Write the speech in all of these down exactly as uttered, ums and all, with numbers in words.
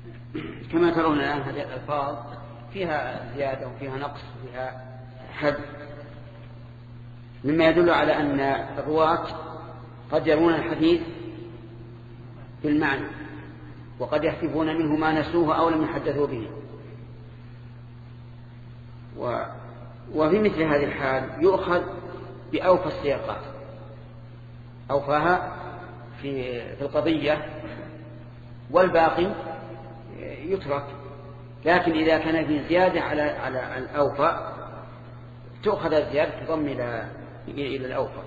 كما ترون الآن هذه الألفاظ فيها زيادة وفيها نقص وفيها حد، مما يدل على أن الرواة قد يرون الحديث بالمعنى وقد يحذفون منه ما نسوه أو لم يحدثوا به. و... وفي مثل هذه الحال يؤخذ بأوفى السياقات، أوفاها في في القضية، والباقي يترك. لكن إذا كان في زيادة على على الأوفى تؤخذ الزيادة تضم إلى إلى الأوفى.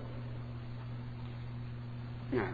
نعم.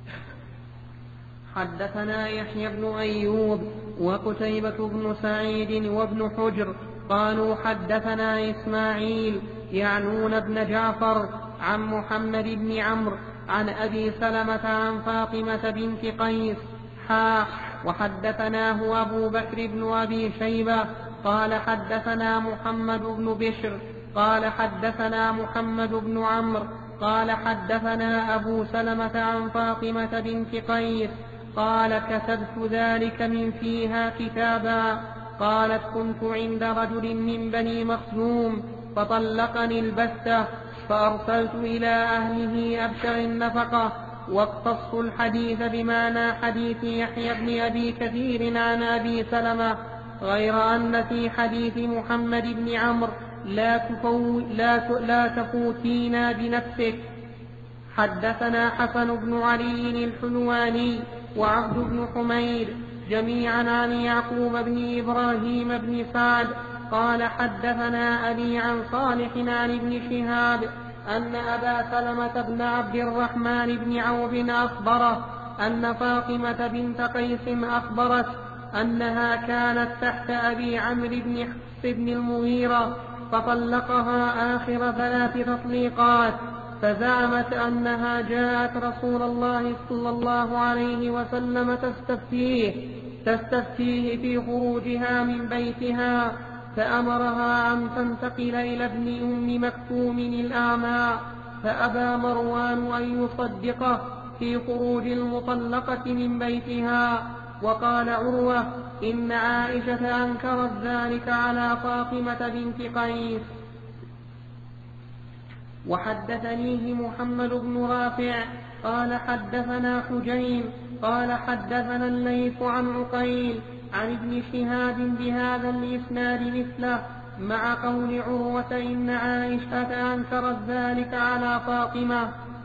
حدثنا يحيى بن أيوب وقتيبة بن سعيد وابن حجر قالوا حدثنا إسماعيل يعنون بن جعفر عن محمد بن عمرو عن أبي سلمة عن فاطمة بنت قيس حا وحدثناه أبو بكر بن أبي شيبة قال حدثنا محمد بن بشر قال حدثنا محمد بن عمرو قال حدثنا أبو سلمة عن فاطمة بنت قيس قال كتبت ذلك من فيها كتابا. قالت كنت عند رجل من بني مخزوم فطلقني البتة فأرسلت إلى أهله أبشر النفقة واقتص الحديث بمعنى حديث يحيى بن أبي كثير عن أبي سلمة، غير أن في حديث محمد بن عمرو لا, تفو لا, لا تفوتينا بنفسك. حدثنا حسن بن علي الحلواني وعبد بن حميد جميعا عن يعقوب بن إبراهيم بن سعد قال حدثنا أبي عن صالح عن ابن شهاب أن أبا سلمة بن عبد الرحمن بن عوف أخبره أن فاطمة بنت قيس أخبرت أنها كانت تحت أبي عمرو بن حفص بن المغيرة فطلقها آخر ثلاث تطليقات، فزعمت أنها جاءت رسول الله صلى الله عليه وسلم تستفتيه تستفتيه في خروجها من بيتها، فأمرها أن تنتقل إلى ابن أم مكتوم الأعمى، فأبى مروان أن يصدقه في خروج المطلقة من بيتها. وقال عروة إن عائشة أنكرت ذلك على فاطمة بنت قيس. وحدثنيه محمد بن رافع قال حدثنا حجين قال حدثنا الليث عن عقيل عن ابن شهاب بهذا الإسناد مثله مع قول عروة إن عائشة أنكرت ذلك على فاطمة.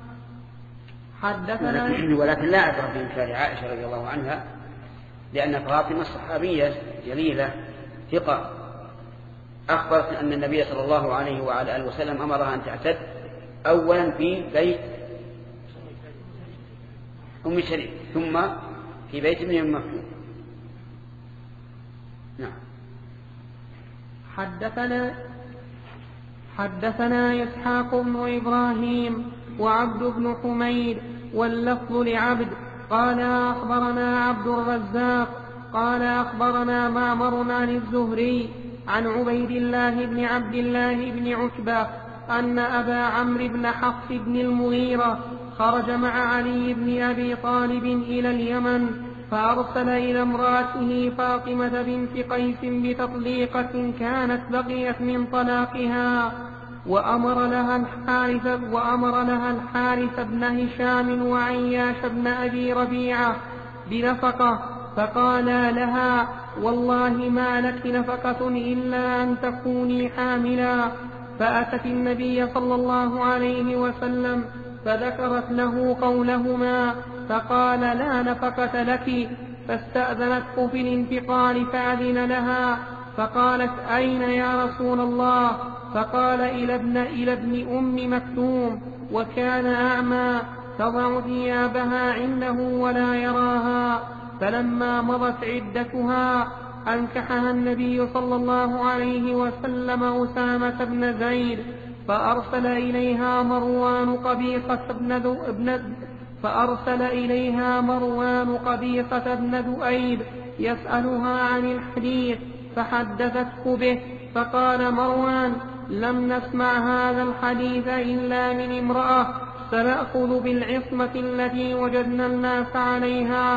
حدثنا ولكن لا أعذر بإنكار عائشة رضي الله عنها، لأن فاطمة صحابية جليلة ثقة أخبرت أن النبي صلى الله عليه وعلى آله وسلم أمرها أن تعتد أولا في بيت أم شريك ثم في بيت ابن أم مكتوم. نعم. حدثنا حدثنا إسحاق بن إبراهيم وعبد بن حميد واللفظ لعبد قال أخبرنا عبد الرزاق قال أخبرنا معمر عن الزهري عن عبيد الله بن عبد الله بن عتبة أن أبا عمرو بن حفص بن المغيرة خرج مع علي بن أبي طالب إلى اليمن، فأرسل إلى امرأته فاطمة بنت قيس بتطليقة كانت بقيت من طلاقها، وأمر لها الحارث وأمر لها الحارث بن هشام وعياش بن أبي ربيعة بنفقة، فقالا لها والله ما لك نفقة إلا أن تكوني حاملا. فأتت النبي صلى الله عليه وسلم فذكرت له قولهما فقال لا نفقة لك، فاستأذنته في الانتقال فأذن لها، فقالت أين يا رسول الله؟ فقال إلى ابن, إلى ابن أم مكتوم، وكان أعمى تضع ثيابها عنده ولا يراها. فلما مضت عدتها أنكحها النبي صلى الله عليه وسلم أسامة بن زيد، فأرسل إليها مروان قبيصة بن ذو ابن فأرسل إليها مروان قبيصة بن ذؤيب يسألها عن الحديث، فحدثته به، فقال مروان لم نسمع هذا الحديث إلا من امرأة سنأخذ بالعصمة التي وجدنا الناس عليها.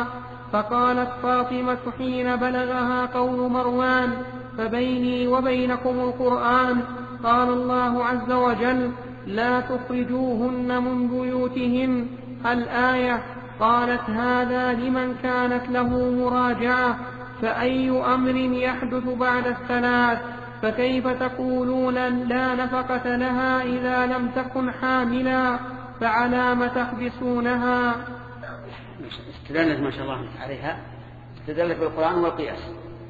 فقالت فاطمة حين بلغها قول مروان: فبيني وبينكم القرآن. قال الله عز وجل: لا تخرجوهن من بيوتهن الآية. قالت: هذا لمن كانت له مراجعة، فأي أمر يحدث بعد الثلاث؟ فكيف تقولون لا نفقة لها إذا لم تكن حاملا؟ فعلام تحبسونها؟ استدلت ما شاء الله عليها، استدلت بالقرآن والقياس.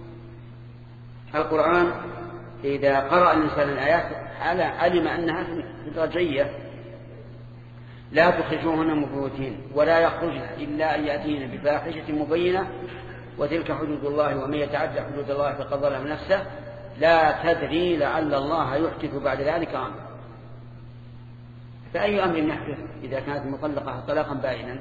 القرآن إذا قرأ الإنسان الآيات علم أنها في رجعية: لا تخرجوهن من بيوتهن ولا يخرجن إلا أن يأتين بفاحشة مبينة وتلك حدود الله ومن يتعدى حدود الله فقد ظلم نفسه لا تدري لعل الله يحدث بعد ذلك أمرا. فأي أمر يحدث إذا كانت مطلقة طلاقا بائنا؟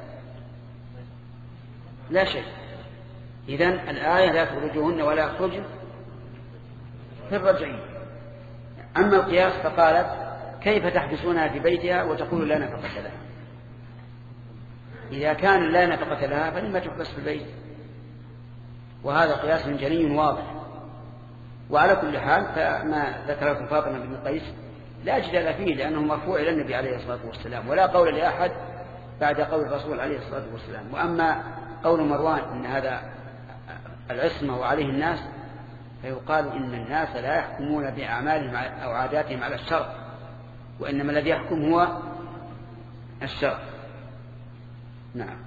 لا شيء. إذن الآية لا تخرجوهن ولا يخرجن في الرجعية. أما القياس فقالت: كيف تحبسونها في بيتها وتقول لا نفقة لها؟ إذا كان لا نفقة لها فلما تحبس في البيت؟ وهذا قياس جلي واضح. وعلى كل حال فما ذكره فاطمة بن قيس لا جدال فيه، لأنه مرفوع إلى النبي عليه الصلاة والسلام ولا قول لأحد بعد قول الرسول عليه الصلاة والسلام. وأما قول مروان إن هذا العصمة وعليه الناس، فيقال إن الناس لا يحكمون بأعمالهم أو عاداتهم على الشرع، وإنما الذي يحكم هو الشرع. نعم.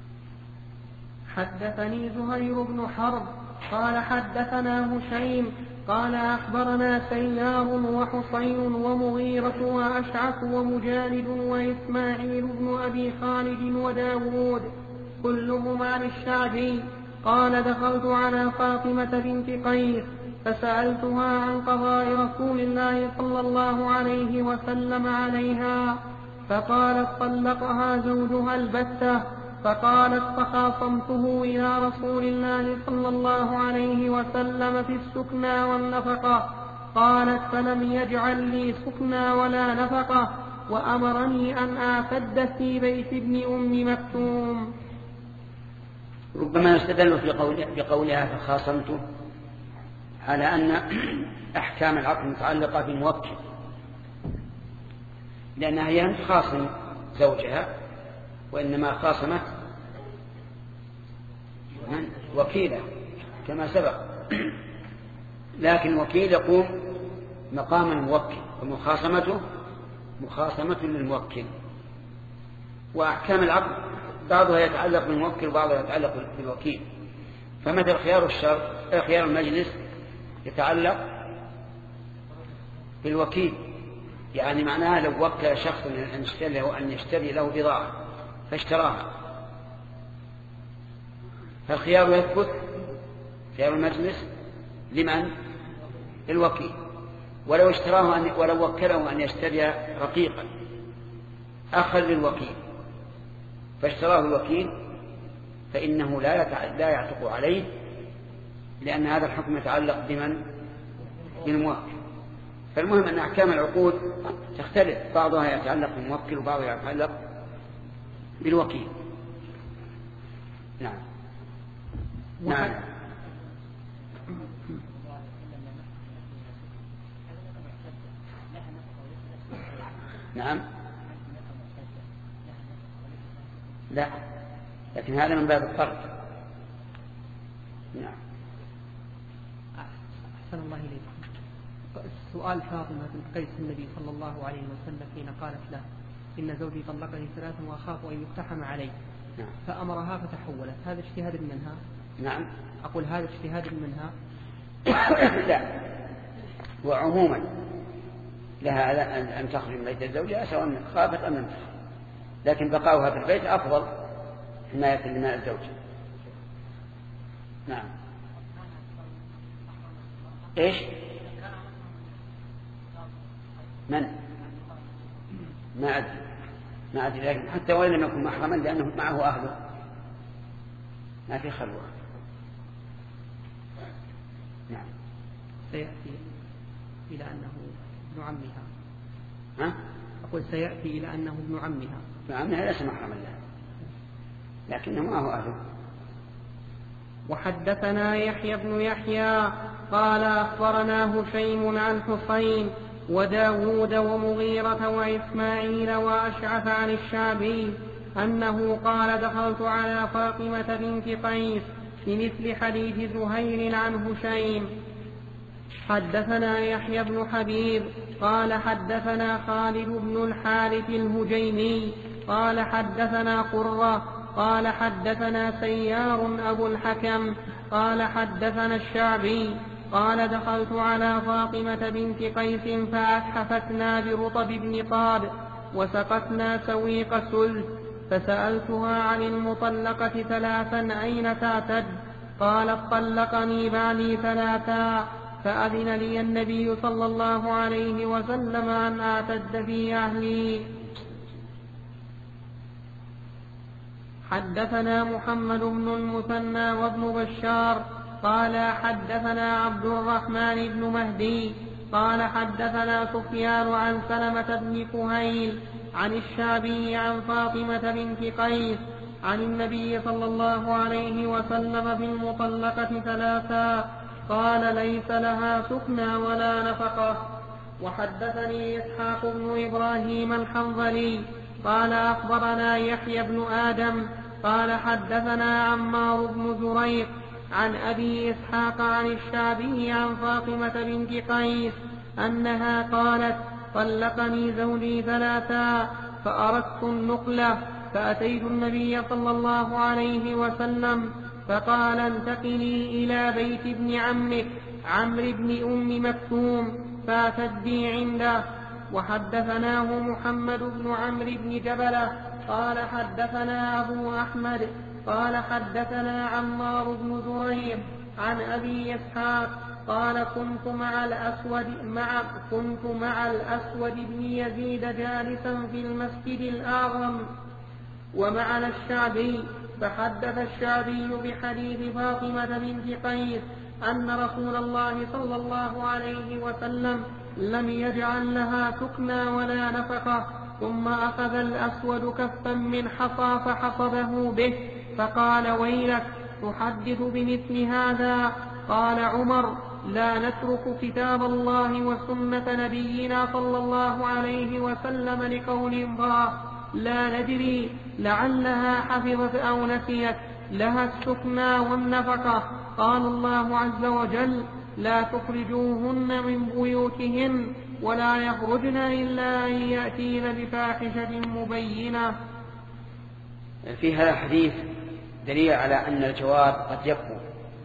حدثني زهير بن حرب قال حدثنا هشيم قال أخبرنا سيار وحصين ومغيرة وأشعث ومجالد وإسماعيل بن أبي خالد وداود كلهم عن الشعبي قال: دخلت على فاطمة بنت قيس فسألتها عن قضاء رسول الله صلى الله عليه وسلم عليها، فقالت: طلقها زوجها البتة. فقالت: فخاصمته إلى رسول الله صلى الله عليه وسلم في السكنى والنفقة. قالت: فلم يجعل لي سكنى ولا نفقة، وأمرني أن أعتد في بيت ابن أم مكتوم. ربما يستدل في قولها, في قولها فخاصمته على أن أحكام العقد متعلقة بالموكل، لأنها هي خاصم زوجها، وإنما خاصمت وكيلة كما سبق. لكن الوكيل يقوم مقام الموكل، ومخاصمته مخاصمة للموكل. وأحكام العقد بعضها يتعلق بالموكل وبعضها يتعلق بالوكيل. فمثل خيار الشرط خيار المجلس يتعلق بالوكيل، يعني معناها لو وكل شخص أن يشتري له, أن يشتري له بضاعة فاشتراها، فالخيار يثبت خيار المجلس لمن؟ الوكيل. ولو اشتراه أن ولو وكله أن يشتري رقيقا أخذ للوكيل فاشتراه الوكيل فإنه لا لا يعتق عليه، لأن هذا الحكم يتعلق بمن؟ بالموكل. فالمهم أن أحكام العقود تختلف، بعضها يتعلق بالموكل وبعضها يتعلق بالوكيل. نعم. نعم. نعم. لا، لكن هذا من باب الفرق. نعم. أحسن الله إليكم. سؤال فاطمة بنت قيس النبي صلى الله عليه وسلم حين قالت له: إن زوجي طلقني ثلاثا وأخاف أن يقتحم علي. نعم. فأمرها فتحولت، هذا اجتهاد منها؟ نعم. أقول هذا اجتهاد منها؟ لا، وعموما لها أن تخرج من بيت زوجها سواء خافت أم لم تخف، لكن بقاؤها في البيت أفضل حماية لماء الزوج. نعم. إيش؟ من؟ ما أدري ما أدري لكن حتى وإن لم يكن محرما لأنه معه أهله ما في خلوة. نعم. سيأتي إلى أنه ابن عمها. ها؟ أقول سيأتي إلى أنه ابن عمها. ابن عمها ليس محرما لها لكنه معه أهله. وحدثنا يحيى بن يحيى قال أخبرنا هشيم عن حسين وداود ومغيرة وإسماعيل وأشعث عن الشعبي أنه قال دخلت على فاطمة بنت قيس بمثل حديث زهير عن هشيم. حدثنا يحيى بن حبيب قال حدثنا خالد بن الحارث الهجيمي قال حدثنا قرة قال حدثنا سيار أبو الحكم قال حدثنا الشعبي قال دخلت على فاطمة بنت قيس فأتحفتنا برطب بن طاب وسقتنا سويق سلف فسألتها عن المطلقة ثلاثا أين تعتد؟ قالت طلقني بعلي ثلاثا فأذن لي النبي صلى الله عليه وسلم أن أعتد في أهلي. حدثنا محمد بن المثنى وابن بشار قال حدثنا عبد الرحمن بن مهدي قال حدثنا سفيان عن سلمة بن كهيل عن الشعبي عن فاطمة بنت قيس عن النبي صلى الله عليه وسلم في المطلقة ثلاثا قال ليس لها سكنى ولا نفقة. وحدثني إسحاق بن إبراهيم الحنظلي قال أخبرنا يحيى بن آدم قال حدثنا عمار بن زريق عن أبي إسحاق عن الشعبي عن فاطمة بنت قيس أنها قالت طلقني زوجي ثلاثا فأردت النقلة فأتيت النبي صلى الله عليه وسلم فقال انتقلي إلى بيت ابن عمك عمرو بن أم مكتوم فأتدي عنده. وحدثناه محمد بن عمرو بن جبلة قال حدثنا أبو أحمد قال حدثنا عمار بن زريق عن أبي إسحاق قال كنت مع الأسود مع كنت مع الأسود بن يزيد جالسا في المسجد الأعظم ومعنا الشعبي فحدث الشعبي بحديث فاطمة بنت قيس أن رسول الله صلى الله عليه وسلم لم يجعل لها سكنى ولا نفقة. ثم أخذ الأسود كفا من حصى فحصبه به فقال ويلك تحدث بمثل هذا؟ قال عمر لا نترك كتاب الله وسنة نبينا صلى الله عليه وسلم لقول امرأة لا ندري لعلها حفظت أو نسيت لها السكنى والنفقة. قال الله عز وجل لا تخرجوهن من بيوتهن ولا يخرجن إلا أن يأتين بفاحشة مبينة. في هذا الحديث دليل على أن الجواب قد يكفر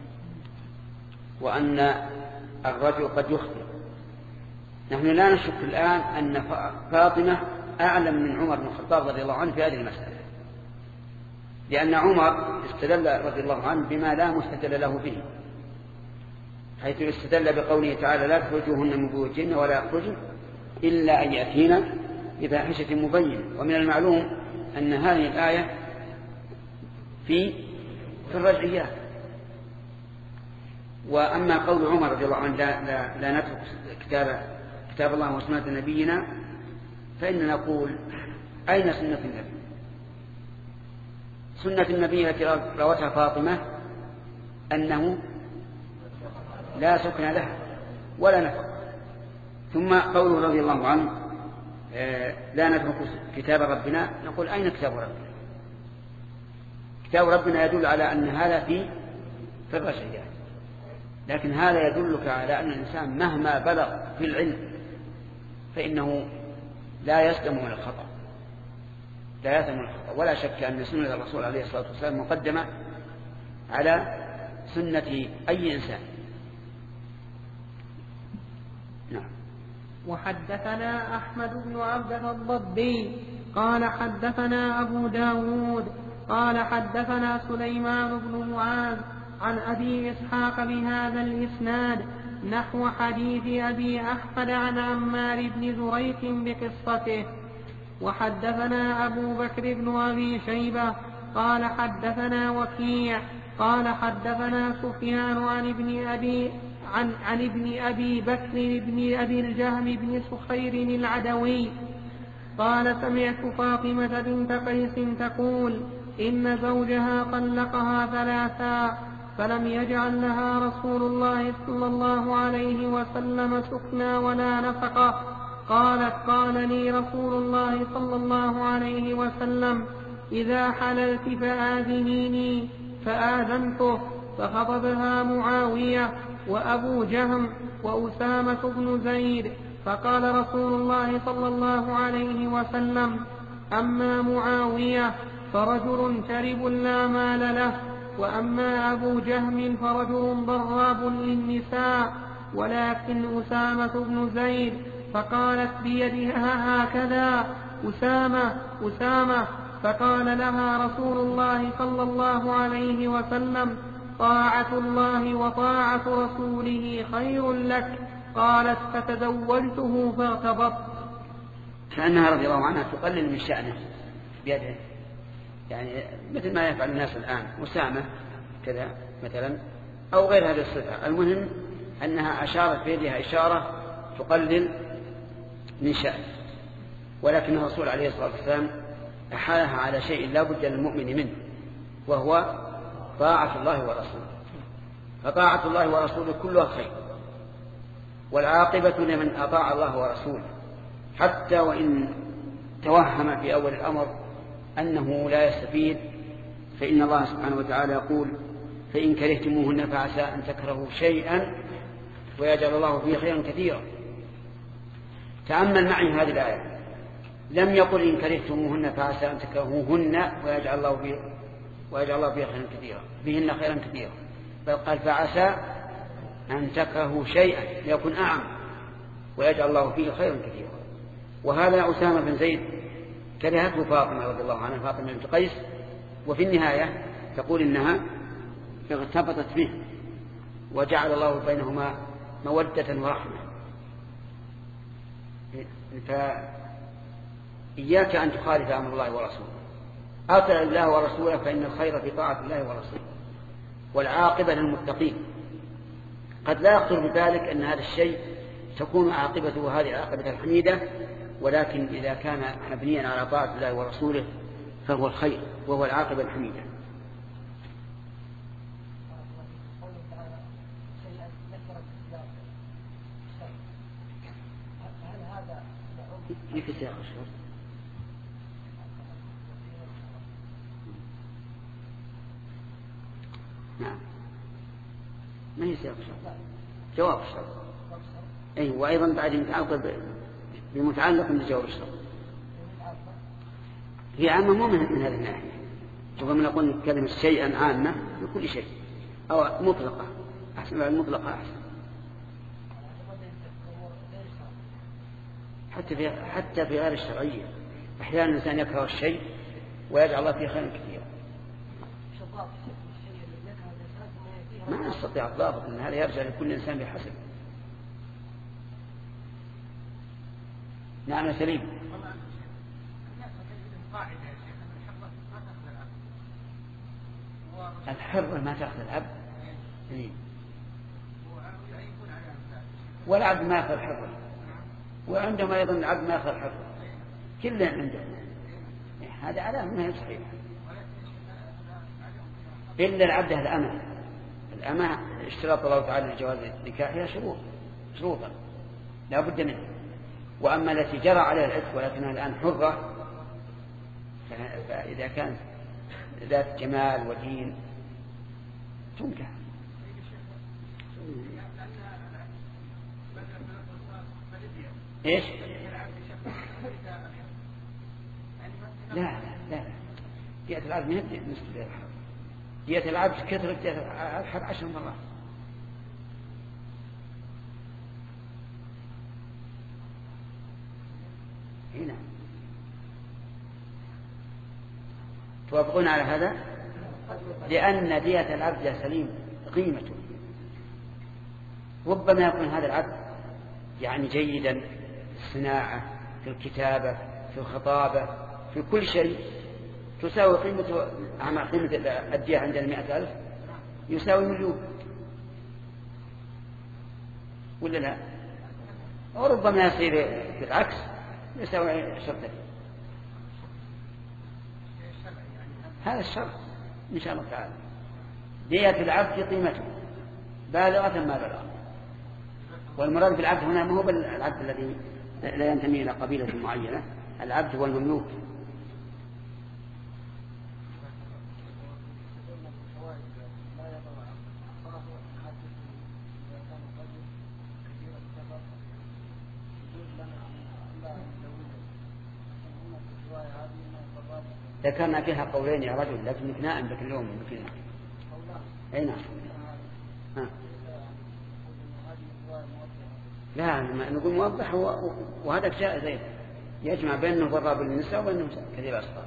وأن الرجل قد يخطئ. نحن لا نشك الآن أن فاطمة أعلم من عمر بن الخطاب رضي الله عنه في هذه المسألة، لأن عمر استدل رضي الله عنه بما لا مستدل له به، حيث استدل بقوله تعالى لا تخرجوهن من بيوتهن ولا يخرجن إلا أن يأتين بفاحشة مبينة. ومن المعلوم أن هذه الآية في في الرجعيات. وأما قول عمر رضي الله عنه لا, لا, لا نترك كتاب, كتاب الله وسنة نبينا، فإننا نقول أين سنة النبي؟ سنة النبي التي روتها فاطمة أنه لا سكن لها ولا نفق. ثم قوله رضي الله عنه لا نترك كتاب ربنا، نقول أين كتاب ربنا؟ كتاب ربنا يدل على أن هذا في في الرجعيات، لكن هذا يدلك على أن الإنسان مهما بلغ في العلم فإنه لا يسلم من الخطأ، لا يسلم من الخطأ. ولا شك أن سنة الرسول عليه الصلاة والسلام مقدمة على سنة أي إنسان. نعم. وحدثنا أحمد بن عبد الضبي قال حدثنا أبو داود قال حدثنا سليمان بن معاذ عن أبي إسحاق بهذا الإسناد نحو حديث أبي أحمد عن عمار بن زريق بقصته. وحدثنا أبو بكر بن أبي شيبة قال حدثنا وكيع قال حدثنا سفيان عن ابن أبي عن, عن ابن أبي بكر بن أبي الجهم بن سخير العدوي قال سمعت فاطمة بنت قيس تقول إن زوجها طلقها ثلاثا فلم يجعل لها رسول الله صلى الله عليه وسلم سكنا ولا نفقة. قالت قال لي رسول الله صلى الله عليه وسلم إذا حللت فآذنيني فآذنته. فخطبها معاوية وأبو جهم وأسامة بن زيد. فقال رسول الله صلى الله عليه وسلم أما معاوية فرجل شرب لا مال له، وأما أبو جهم فرجل ضراب للنساء، ولكن أسامة بن زيد. فقالت بيدها هكذا أسامة أسامة. فقال لها رسول الله صلى الله عليه وسلم طاعة الله وطاعة رسوله خير لك. قالت فتزوجته فارتبطت. كأنها رضي الله عنها تقلل من شأنه بيده، يعني مثل ما يفعل الناس الآن أسامة كذا مثلا أو غير هذه الصفة. المهم أنها أشارت بيدها إشارة تقلل من شأنه، ولكن الرسول عليه الصلاة والسلام أحالها على شيء لا بد للمؤمن منه، وهو طاعة الله ورسوله. فطاعة الله ورسوله كلها خير، والعاقبة لمن أطاع الله ورسوله، حتى وإن توهم في أول الأمر أنه لا يستفيد، فإن الله سبحانه وتعالى يقول فإن كرهتموهن فعسى أن تكرهوا شيئا ويجعل الله فيه خيرا كثيرا. تأمل معي هذه الآية، لم يقل إن كرهتموهن فعسى أن تكرهوهن ويجعل الله فيه ويجعل الله فيه خيرا كثيرا بهن خيرا كثيرا، بل قال فعسى أن تكرهوا شيئا ليكن أعم ويجعل الله فيه خيرا كثيرا. وهذا أسامة بن زيد كرهته فاطمة رضي الله عنها، فاطمة بنت قيس، وفي النهاية تقول إنها ارتبطت به وجعل الله بينهما مودة ورحمة. فإياك أن تخالف أمر الله ورسوله، أطع الله ورسوله فإن الخير في طاعة الله ورسوله، والعاقبة للمتقين. قد لا يخطر بذلك أن هذا الشيء تكون عاقبته هذه العاقبة الحميدة، ولكن إذا كان مبنيا على طاعة الله ورسوله فهو الخير وهو العاقبة الحميدة. في سياق الشرط نعم، ما هي سياق الشرط، جواب الشرط. أي وأيضا بعد متعلق بمتعلق بجواب الشرط هي عامة مو من هذه الناحية. ربما نقول كلمة شيئا عامة لكل شيء أو مطلقة، أحسن بعد المطلقة أحسن. حتى في حتى في غير الشرعية أحيانا الإنسان يكره الشيء ويجعل الله فيه خيرا كثيرا. ما نستطيع الضابط أن هذا يرجع لكل إنسان بحسب. نعم يا سليم. الحرة ما تأخذ العبد، والعبد ما يأخذ الحرة، وعندهم أيضا العبد ما يأخذ الحرة، كله عندهم. هذا علامة ما هي صحيحة. إلا العبد الأمة، الأمة اشتراط الله تعالى لجواز نكاحها شروط شروطا لا بد منها. وأما التي جرى عليها العتق ولكنها الآن حرة، فإذا كانت ذات جمال ودين تنكح. إيش؟ لا لا لا دية العبد من هدي نصف دية الحرب. دية العبد كثرة دية الحرب عشر مرات. هنا توافقون على هذا؟ لأن دية العبد يا سليم قيمته، ربما يكون هذا العبد يعني جيدا في الصناعة، في الكتابة، في الخطابة، في كل شيء، تساوي قيمة قيمة الدية عند المئة ألف يساوي مليون، ولا لا؟ وربما يصير بالعكس يساوي عشرة آلاف. هذا الشرط إن شاء الله تعالى. دية العبد قيمته بالغة ما بلغ. والمراد بالعبد هنا ما هو بالعبد الذي لا ينتمي إلى قبيلة معينة، العبد هو المملوك. ذكرنا فيها قولين يا رجل، لكن اثناء عندك اليوم يمكن. أي نعم. ها. لا نقول موضح وهذا جائز أيضا، يجمع بينه ضراب النساء وبينه كذب الأصغار.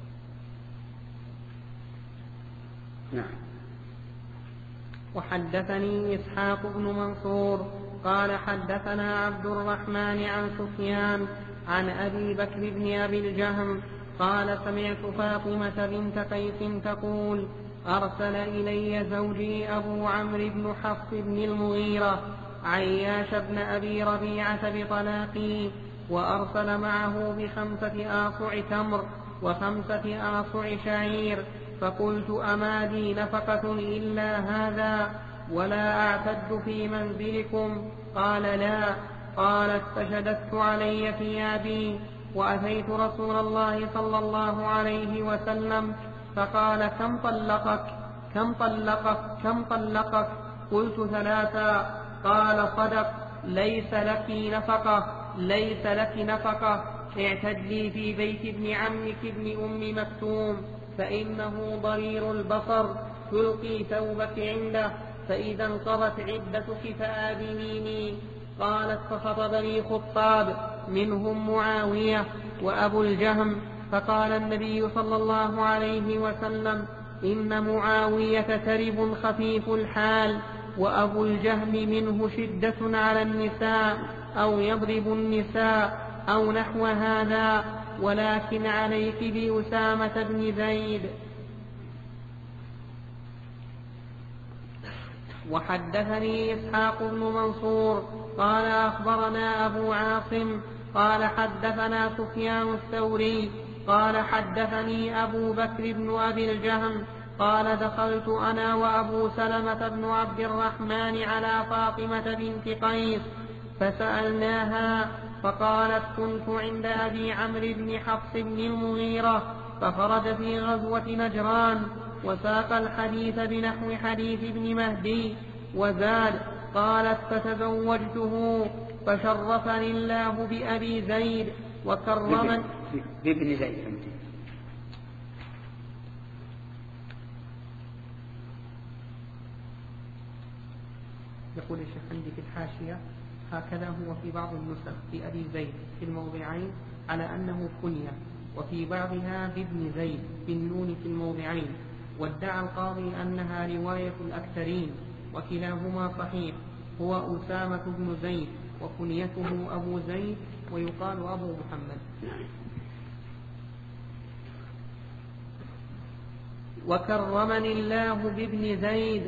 نعم. وحدثني إسحاق بن منصور قال حدثنا عبد الرحمن عن سفيان عن أبي بكر بن أبي الجهم قال سمعت فاطمة بنت قيس تقول أرسل إلي زوجي أبو عمرو بن حفص بن المغيرة عياش بن أبي ربيعة بطلاقي، وأرسل معه بخمسة آصع تمر وخمسة آصع شعير، فقلت أما لي نفقة إلا هذا ولا أعتد في منزلكم؟ قال لا. قالت فشددت علي ثيابي وأتيت رسول الله صلى الله عليه وسلم فقال كم طلقك كم طلقك كم طلقك؟ قلت ثلاثا. قال صدق، ليس لك نفقة ليس لك نفقة اعتدلي في بيت ابن عمك ابن أم مكتوم فإنه ضرير البصر، تلقي ثوبك عنده، فإذا انقضت عدتك فآذنيني. قالت فخطبني خطاب منهم معاوية وأبو الجهم، فقال النبي صلى الله عليه وسلم إن معاوية ترب خفيف الحال، وأبو الجهم منه شدة على النساء أو يضرب النساء أو نحو هذا، ولكن عليك بأسامة بن زيد. وحدثني إسحاق بن منصور قال أخبرنا أبو عاصم قال حدثنا سفيان الثوري قال حدثني أبو بكر بن أبي الجهم قال دخلت أنا وأبو سلمة بن عبد الرحمن على فاطمة بنت قيس فسألناها، فقالت كنت عند أبي عمرو بن حفص بن المغيرة فخرج في غزوة نجران، وساق الحديث بنحو حديث ابن مهدي وزاد. قالت فتزوجته فشرفني الله بأبي زيد وكرمني بابن زيد. يقول الشيخ عندي في الحاشية هكذا هو في بعض النسخ في أبي زيد في الموضعين على أنه كنية، وفي بعضها بابن زيد بالنون في الموضعين، وادعى القاضي أنها رواية الأكثرين، وكلاهما صحيح. هو أسامة بن زيد وكنيته أبو زيد ويقال أبو محمد. وكرمني الله بابن زيد.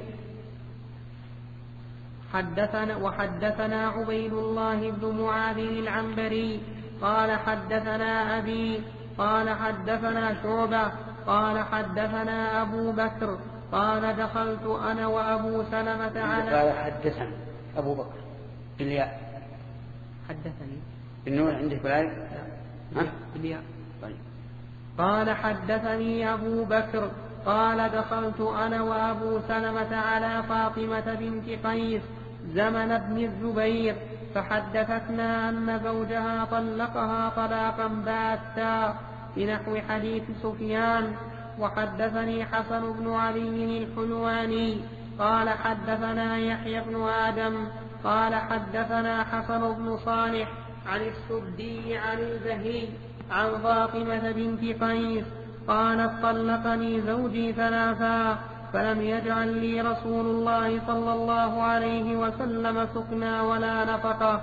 حدثنا وحدثنا عبيد الله بن معاذ العنبري قال حدثنا أبي قال حدثنا شعبة قال حدثنا أبو بكر قال دخلت أنا وأبو سلمة على قال حدثنا أبو بكر بالياء. حدثني النور عندك بالعين بالياء. طيب. قال حدثني أبو بكر قال دخلت أنا وأبو سلمة على فاطمة بنت قيس زمن ابن الزبير فحدثتنا أن زوجها طلقها طلاقا باتا بنحو حديث سفيان. وحدثني حسن بن علي الحلواني قال حدثنا يحيى بن آدم قال حدثنا حسن بن صالح عن السدي عن الزهري عن فاطمة بنت قيس قالت طلقني زوجي ثلاثا فلم يجعل لي رسول الله صلى الله عليه وسلم سكنا ولا نفقة.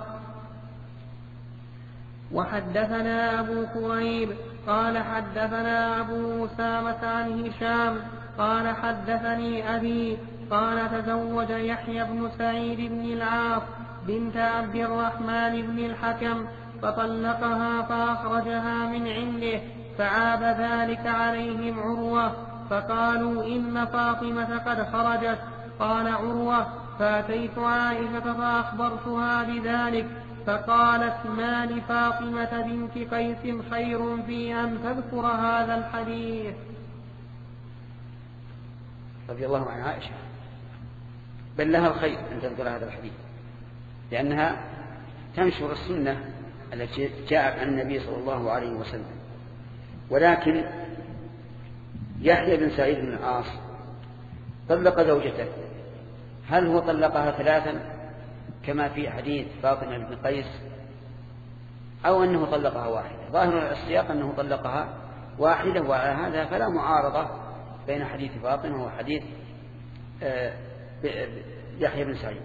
وحدثنا أبو كريب قال حدثنا أبو أسامة عن هشام قال حدثني أبي قال تزوج يحيى بن سعيد بن العاص بنت عبد الرحمن بن الحكم فطلقها فأخرجها من عنده، فعاب ذلك عليهم عروة فقالوا إن فاطمة قد خرجت. قال عروة: فأتيت عائشة فأخبرتها بذلك فقالت: ما لفاطمة بنت قيس خير في أن تذكر هذا الحديث. رضي الله عن عائشة، بل لها الخير أن تذكر هذا الحديث، لأنها تنشر السنة التي جاءت عن النبي صلى الله عليه وسلم. ولكن يحيى بن سعيد بن العاص طلق زوجته، هل هو طلقها ثلاثا كما في حديث فاطمة بن قيس، أو أنه طلقها واحدة؟ ظاهر السياق أنه طلقها واحدة، وعلى هذا فلا معارضة بين حديث فاطمة وحديث يحيى بن سعيد.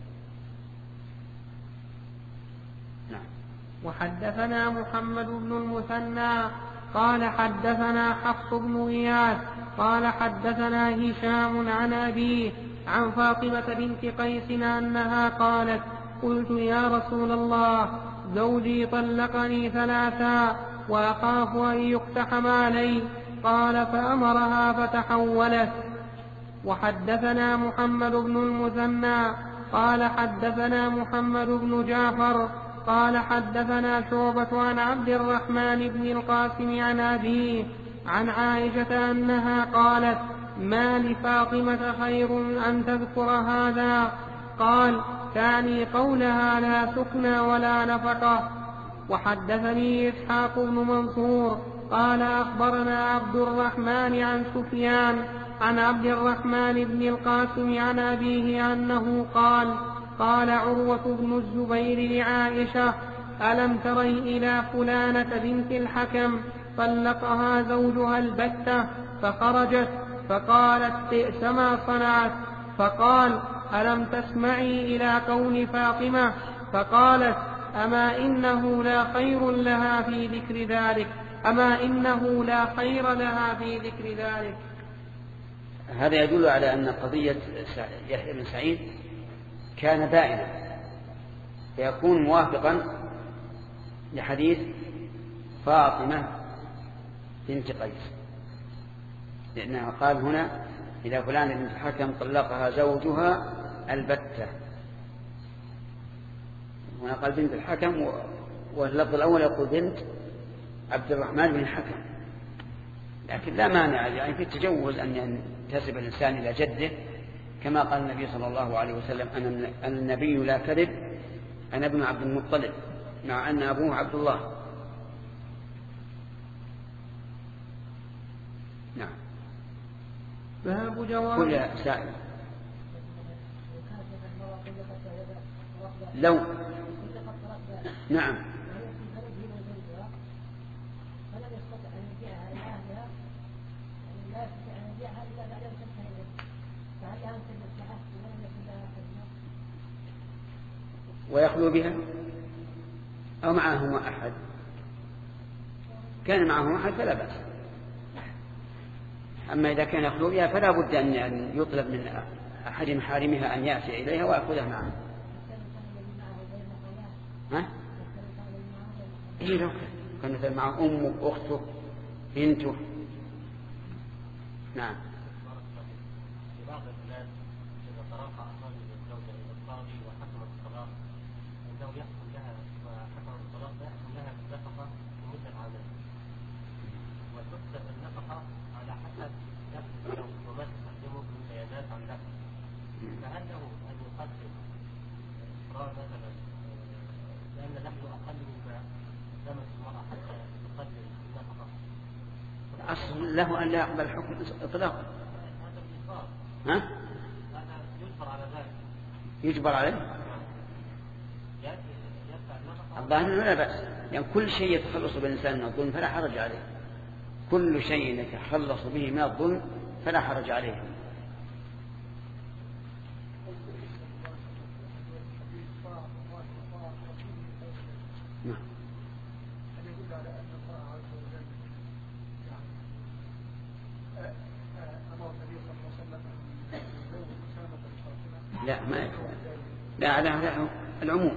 نعم. وحدثنا محمد بن المثنى قال حدثنا حفص بن غياث قال حدثنا هشام عن أبيه عن فاطمة بنت قيس أنها قالت: قلت يا رسول الله، زوجي طلقني ثلاثا وأخاف أن يقتحم علي. قال: فأمرها فتحولت. وحدثنا محمد بن المثنى قال حدثنا محمد بن جعفر قال حدثنا شعبة عن عبد الرحمن بن القاسم عن أبيه عن عائشة أنها قالت: ما لفاطمة خير أن تذكر هذا. قال: تعني قولها لا سكنى ولا نفقة. وحدثني إسحاق بن منصور قال أخبرنا عبد الرحمن عن سفيان عن عبد الرحمن بن القاسم عن أبيه أنه قال: قال عروة بن الزبير لعائشة: ألم تري إلى فلانة بنت الحكم طلقها زوجها البتة فخرجت، فقالت: بئس ما صنعت. فقال: ألم تسمعي إلى قول فاطمة؟ فقالت: أما إنه لا خير لها في ذكر ذلك أما إنه لا خير لها في ذكر ذلك. هذا يدل على أن قضية يحيى بن سعيد كان بائنا، فيكون موافقا لحديث فاطمة بنت قيس، لأنها قال هنا: إذا فلان بنت الحكم طلقها زوجها البتة. هنا قال بنت الحكم، واللفظ الأول يقول بنت عبد الرحمن بن الحكم. لكن لا مانع، يعني في التجوز أن ينتسب الإنسان إلى جده، كما قال النبي صلى الله عليه وسلم: أنا النبي لا كذب، أنا ابن عبد المطلب، مع أن أبوه عبد الله. نعم. باب جواز. قل يا سائل، لو نعم ويخلو بها أو معهما أحد، كان معهما أحد فلا بأس. أما إذا كان يخلو بها فلا بد أن يطلب من أحد محارمها أن يأتي إليها ويأخذها معه. ها؟ إيه لو كان مثل معه أمه أخته بنته. نعم. أصل له أن لا يقبل الحكم إطلاقا. ها؟ يجبر عليه الظاهر لا بأس، يعني كل شيء يتخلص بالإنسان من الظلم فلا حرج عليه، كل شيء يتخلص به من الظلم فلا حرج عليه. لا ما يكون، لا على العموم.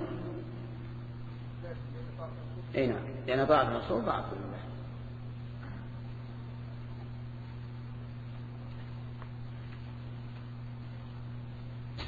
اي نعم، لأن ضاعف الرسول ضاعف الله.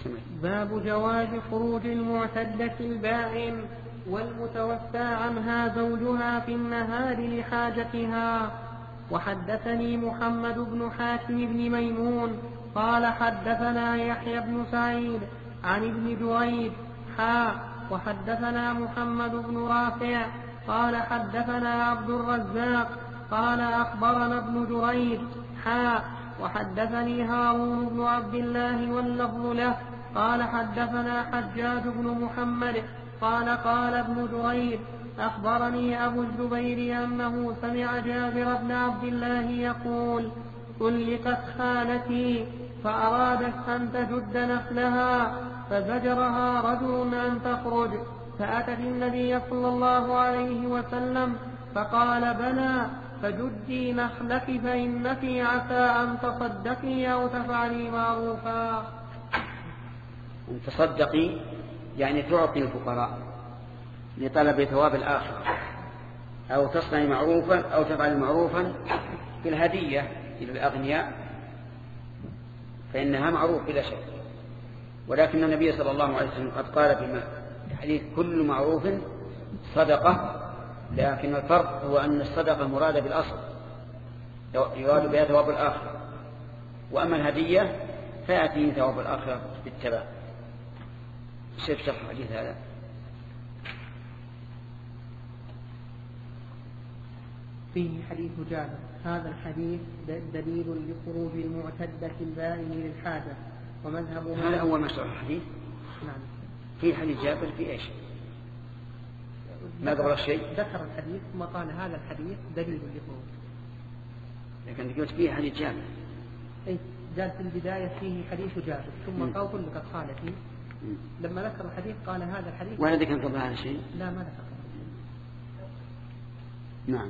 باب جواز خروج المعتدة البائن والمتوفى عنها زوجها في النهار لحاجتها. وحدثني محمد بن حاتم بن ميمون قال حدثنا يحيى بن سعيد عن ابن جريج حا وحدثنا محمد بن رافع قال حدثنا عبد الرزاق قال أخبرنا ابن جريج حا وحدثني هارون بن عبد الله واللفظ له قال حدثنا حجاج بن محمد قال قال ابن جريج أخبرني أبو الزبير أنه سمع جابر بن عبد الله يقول طلقت خالتي فأرادت أن تجد نخلها فزجرها رجل أن تخرج فأتت النبي صلى الله عليه وسلم فقال بلى فجدي نخلك فإنك عسى أن تصدقي أو تفعلي معروفا. أن تصدقي يعني تعطي الفقراء لطلب ثواب الآخرة، أو تصنعي معروفا أو تفعلي معروفا في الهدية إلى الأغنياء فإنها معروف بلا شك. ولكن النبي صلى الله عليه وسلم قد قال في الحديث كل معروف صدقة، لكن الفرق هو أن الصدقة مرادة بالأصل يراد بها ثواب الآخرة، وأما الهدية فيأتي ثواب الآخرة بالتبع. شوف شرح الحديث هذا. فيه حديث جابر. هذا الحديث دليل لخروج المعتدة البائن للحاجة ومذهب هذا أول ما شرح الحديث. نعم. في حديث جابر في إيش؟ ما قبل الشيء ذكر الحديث ثم قال هذا الحديث دليل لخروج. لكن قلت فيه حديث جابر. أي جاء في البداية فيه حديث جابر ثم قال طلقت خالتي. لما ذكر الحديث قال هذا الحديث. ولا ذكر قبل هذا الشيء؟ لا ما ذكر. نعم.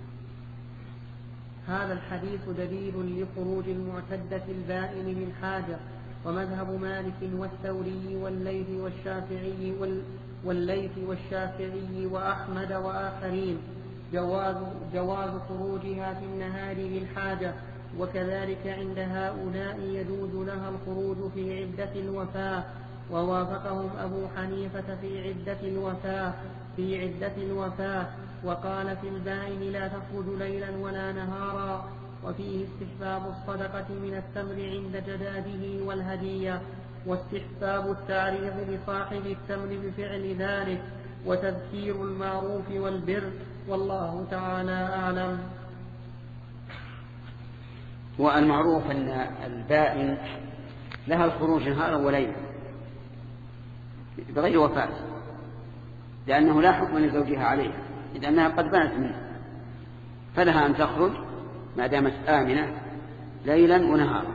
هذا الحديث دليل لخروج المعتدة البائن من حاجة ومذهب مالك والثوري والليث والشافعي وال والليث والشافعي وأحمد وآخرين جواز, جواز خروجها في النهار للحاجة، وكذلك عند هؤلاء يجوز لها الخروج في عدة الوفاة، ووافقهم أبو حنيفة في عدة الوفاة في عدة الوفاة وقال في البائن لا تخرج ليلا ولا نهارا. وفيه استحباب الصدقة من التمر عند جداده والهدية، واستحباب التعريض لصاحب التمر بفعل ذلك، وتذكير المعروف والبر، والله تعالى أعلم. والمعروف أن البائن لها الخروج نهارا وليلا بغير وفاة، لأنه لا حكم لزوجها عليها إذ أنها قد بانت منه، فلها أن تخرج ما دامت آمنة ليلا ونهارا،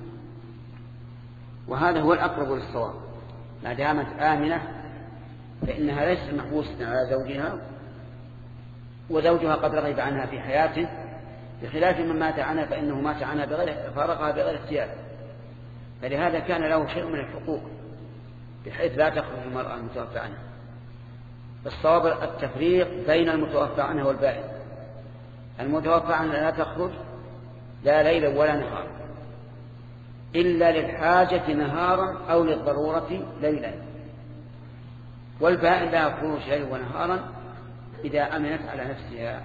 وهذا هو الأقرب للصواب. ما دامت آمنة فإنها ليست محبوسة على زوجها، وزوجها قد رغب عنها في حياته، بخلاف من مات عنها فإنه مات عنها بغير فارقها بغير اختيار، فلهذا كان له شيء من الحقوق بحيث لا تخرج المرأة المتوفى عنها. الصواب التفريق بين المتوفى عنها والبائن. المتوفى عنها لا تخرج لا ليلا ولا نهارا إلا للحاجة نهارا أو للضرورة ليلا، والبائن لا يخرج ليلا ونهارا إذا أمنت على نفسها.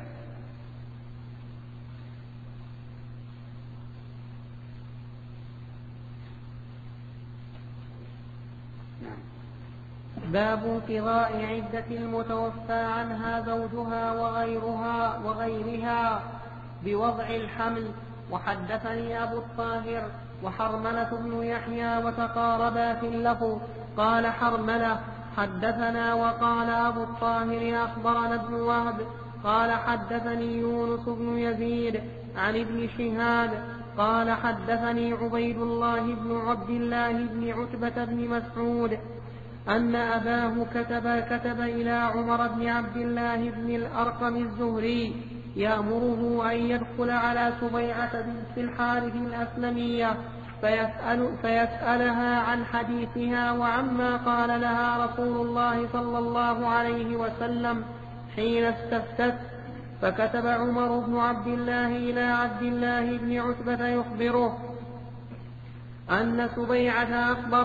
باب انقضاء عدة المتوفى عنها زوجها وغيرها وغيرها بوضع الحمل. وحدثني أبو الطاهر وحرملة بن يحيى وتقاربا في اللفظ. قال حرملة حدثنا وقال أبو الطاهر أخبرنا ابن وهب قال حدثني يونس بن يزيد عن ابن شهاب قال حدثني عبيد الله بن عبد الله بن عتبة بن مسعود أن أباه كتب, كتب إلى عمر بن عبد الله بن الأرقم الزهري يأمره أن يدخل على سبيعة بنت الحارث الأسلمية فيسأل فيسألها عن حديثها وعما قال لها رسول الله صلى الله عليه وسلم حين استفتت. فكتب عمر بن عبد الله إلى عبد الله بن عتبة يخبره أن سبيعة أخبرت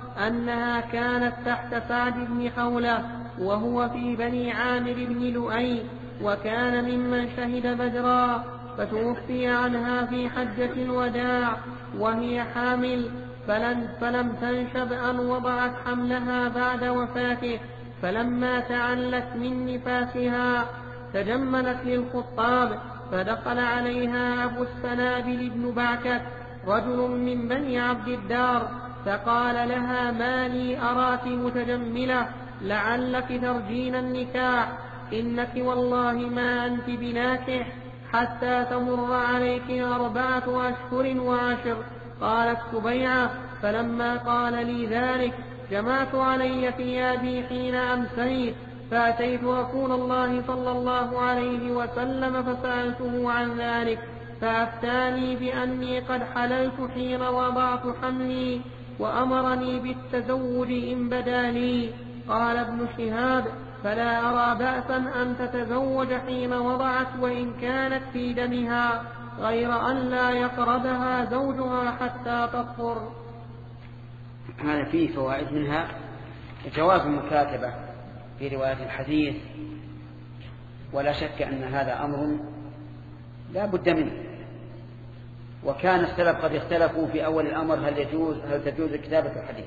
أنها كانت تحت سعد بن خولة وهو في بني عامر بن لؤي، وكان ممن شهد بدرا، فتوفي عنها في حجة الوداع وهي حامل، فلم, فلم تنشب أن وضعت حملها بعد وفاته، فلما تعلت من نفاسها تجملت للخطاب، فدخل عليها أبو السنابل بن بعكة رجل من بني عبد الدار، فقال لها: ما لي أراك متجملة، لعلك ترجين النكاح، إنك والله ما أنت بناكح حتى تمر عليك أربعة أشهر وعشر. قالت سبيعة: فلما قال لي ذلك جمعت علي ثيابي حين أمسيت، فأتيت رسول الله صلى الله عليه وسلم فسألته عن ذلك، فأفتاني بأني قد حللت حين وضعت حملي، وأمرني بالتزوج إن بدا لي. قال ابن شهاب: فلا أرى بأسا أن تتزوج حين وضعت وإن كانت في دمها، غير أن لا يقربها زوجها حتى تطهر. هذا فيه فوائد، منها جواز المكاتبة في رواية الحديث، ولا شك أن هذا أمر لا بد منه، وكان السلف قد اختلفوا في أول الأمر هل يجوز هل تجوز كتابة الحديث،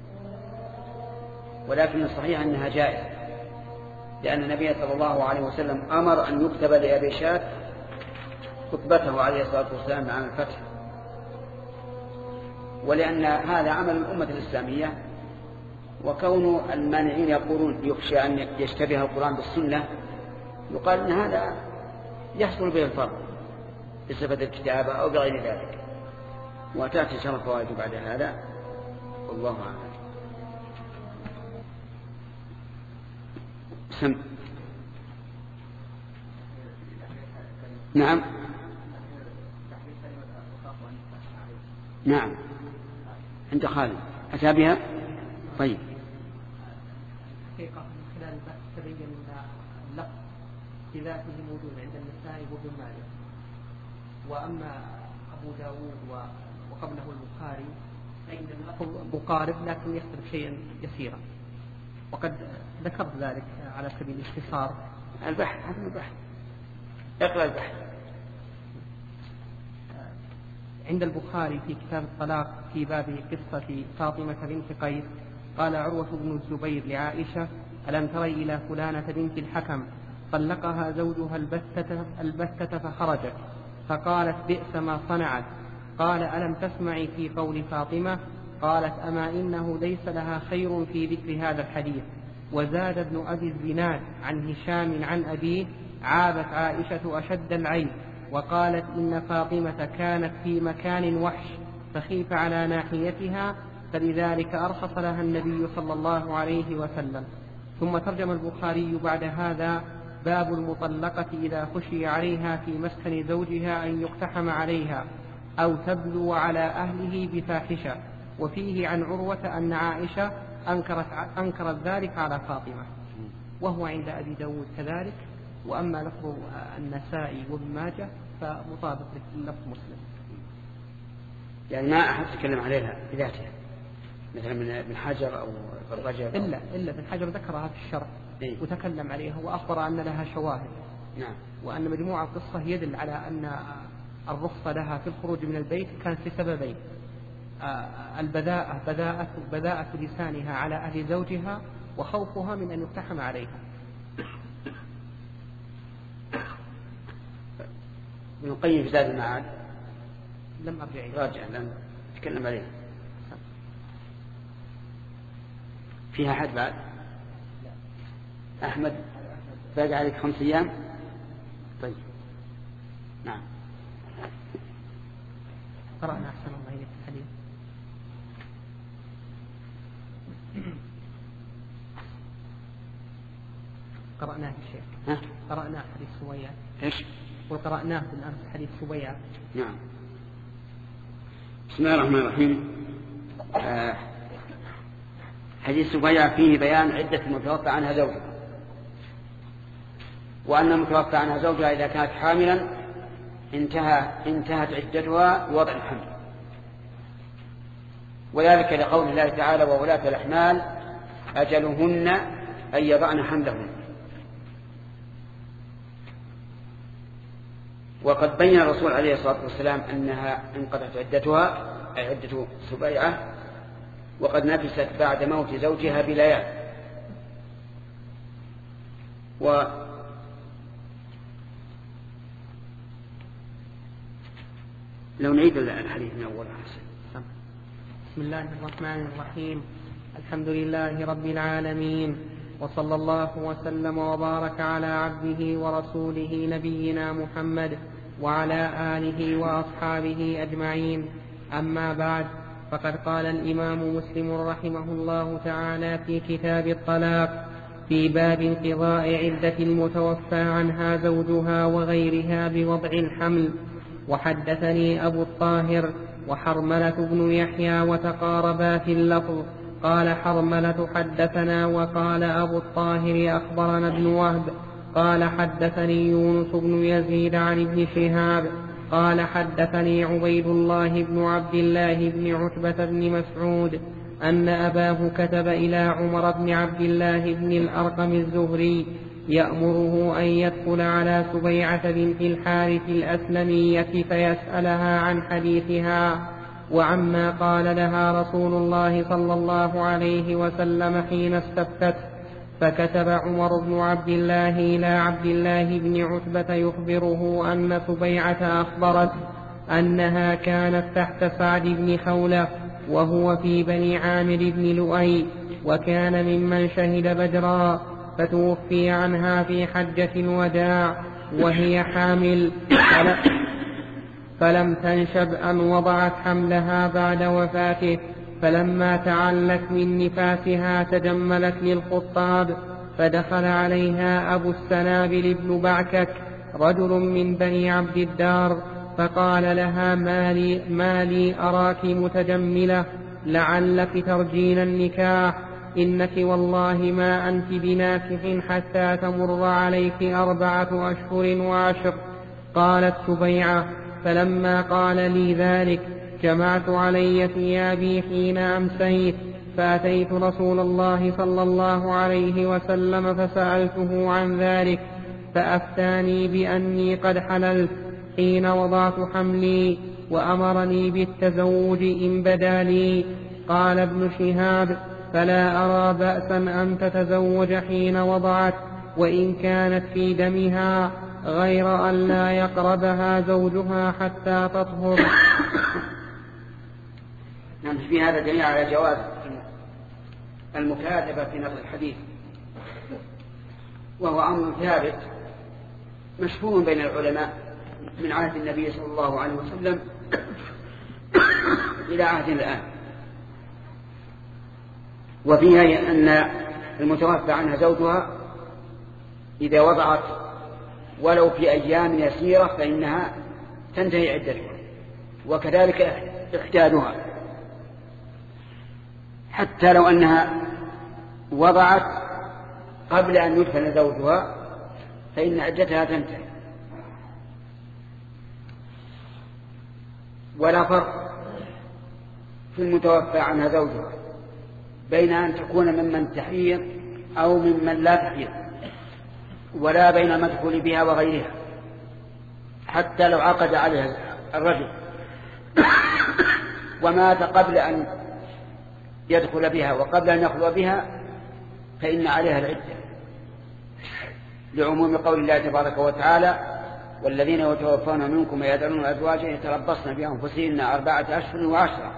ولكن الصحيح أنها جائزة، لأن النبي صلى الله عليه وسلم أمر أن يكتب لأبي شاة خطبته عليه الصلاة والسلام عن الفتح، ولأن هذا عمل الأمة الإسلامية، وكون المانعين يقولون يخشى أن يشتبه القرآن بالسنة، يقال أن هذا يحصل به الفرق بصفة الكتابة أو بغير ذلك، وتأتي شرف فوائد بعد هذا، والله أعلم. سم. نعم نعم عند خالد أتى بها. طيب. حقيقة من خلال البحث تبين أن اللفظ بذاته موجود عند النسائي وابن ماجه، وأما أبو داود وقبله البخاري فإن اللفظ مقارب لكن يختلف شيئا يسيرا، وقد ذكرت ذلك على سبيل الاختصار. البحث هذا البحث، اقرأ البحث. عند البخاري في كتاب الطلاق في باب قصة فاطمة بنت قيس قال عروة بن الزبير لعائشة: ألم تري إلى فلانة بنت الحكم طلقها زوجها البتة, البتة فخرجت، فقالت: بئس ما صنعت. قال: ألم تسمعي في قول فاطمة؟ قالت: أما إنه ليس لها خير في ذكر هذا الحديث. وزاد ابن أبي الزناد عن هشام عن أبيه: عابت عائشة أشد العيب، وقالت: إن فاطمة كانت في مكان وحش فخيف على ناحيتها، فلذلك أرخص لها النبي صلى الله عليه وسلم. ثم ترجم البخاري بعد هذا: باب المطلقة إذا خشي عليها في مسكن زوجها أن يقتحم عليها أو تبلو على أهله بفاحشة. وفيه عن عروة أن عائشة أنكرت, أنكرت ذلك على فاطمة، وهو عند أبي داود كذلك. وأما لفظ النسائي وابن ماجه فمطابق للفظ مسلم، يعني ما أحد تكلم عليها بذاتها مثلا من ابن حجر أو الرجل إلا إلا ابن حجر ذكرها في الشرح إيه؟ وتكلم عليها وأخبر أن لها شواهد. نعم. وأن مجموع القصة يدل على أن الرخصة لها في الخروج من البيت كانت لسببين: البذاءة بذاءة, بذاءة لسانها على أهل زوجها، وخوفها من أن يقتحم عليها. ابن القيم في زاد المعاد لم أرجع إليه، راجع لم تكلم عليه. فيها حد بعد؟ أحمد باقي عليك خمس أيام. طيب نعم. قرأنا أحسن الله إليك الحديث. قرأناه الشيخ. ها؟ قرأناه حديث سويعة. إيش؟ وقرأناه بالأمس حديث سويعة. نعم. بسم الله الرحمن الرحيم. آه حديث سويعة فيه بيان عدة المتوفى عنها زوجها، وأن المتوفى عنها زوجها إذا كانت حاملا انتهى انتهت عدتها بوضع الحمل، وذلك لقول الله تعالى وولاة الأحمال أجلهن أن يضعن حملهن. وقد بين الرسول عليه الصلاة والسلام أنها انقضت عدتها أي عدة سبيعة وقد نفست بعد موت زوجها بليال. و لو نعيد الحديث من أول حسن. بسم الله الرحمن الرحيم. الحمد لله رب العالمين، وصلى الله وسلم وبارك على عبده ورسوله نبينا محمد وعلى آله وأصحابه أجمعين. أما بعد، فقد قال الإمام مسلم رحمه الله تعالى في كتاب الطلاق في باب انقضاء عدة المتوفى عنها زوجها وغيرها بوضع الحمل: وحدثني أبو الطاهر وحرملة بن يحيى وتقاربا في اللفظ. قال حرملة حدثنا، وقال أبو الطاهر أخبرنا ابن وهب قال حدثني يونس بن يزيد عن ابن شهاب قال حدثني عبيد الله بن عبد الله بن عتبة بن مسعود أن أباه كتب إلى عمر بن عبد الله بن الأرقم الزهري يأمره أن يدخل على سبيعة بنت الحارث الأسلمية فيسألها عن حديثها وعما قال لها رسول الله صلى الله عليه وسلم حين استفتت. فكتب عمر بن عبد الله إلى عبد الله بن عتبة يخبره أن سبيعة أخبرت أنها كانت تحت سعد بن خولة وهو في بني عامر بن لؤي وكان ممن شهد بدرا، فتوفي عنها في حجة الوداع وهي حامل فلم تنشب أن وضعت حملها بعد وفاته. فلما تعلت من نفاسها تجملت للخطاب، فدخل عليها أبو السنابل بن بعكك رجل من بني عبد الدار فقال لها: ما لي, ما لي أراك متجملة، لعلك ترجين النكاح، إنك والله ما أنت بناكح حتى تمر عليك أربعة أشهر وعشر. قالت سبيعة: فلما قال لي ذلك جمعت علي ثيابي حين أمسيت، فأتيت رسول الله صلى الله عليه وسلم فسألته عن ذلك، فأفتاني بأني قد حللت حين وضعت حملي، وأمرني بالتزوج إن بدا لي. قال ابن شهاب: فلا أرى بأسا أن تتزوج حين وضعت وإن كانت في دمها، غير أن لا يقربها زوجها حتى تطهر. نعم، في هذا دليل على جواز المكاتبة في نقل الحديث، وهو أمر ثابت مشهور بين العلماء من عهد النبي صلى الله عليه وسلم إلى عهد الآن. وفيها أن المتوفى عنها زوجها إذا وضعت ولو في أيام يسيرة فإنها تنتهي عدتها، وكذلك إحدادها، حتى لو أنها وضعت قبل أن يدفن زوجها فإن عدتها تنتهي. ولا فرق في المتوفى عنها زوجها بين أن تكون ممن تحيض أو ممن لا تحيض، ولا بين المدخول بها وغيرها، حتى لو عقد عليها الرجل ومات قبل أن يدخل بها وقبل أن يخلو بها فإن عليها العدة، لعموم قول الله تبارك وتعالى: والذين يتوفون منكم ويذرون أزواجا يتربصن بأنفسهن أربعة أشهر وعشرة.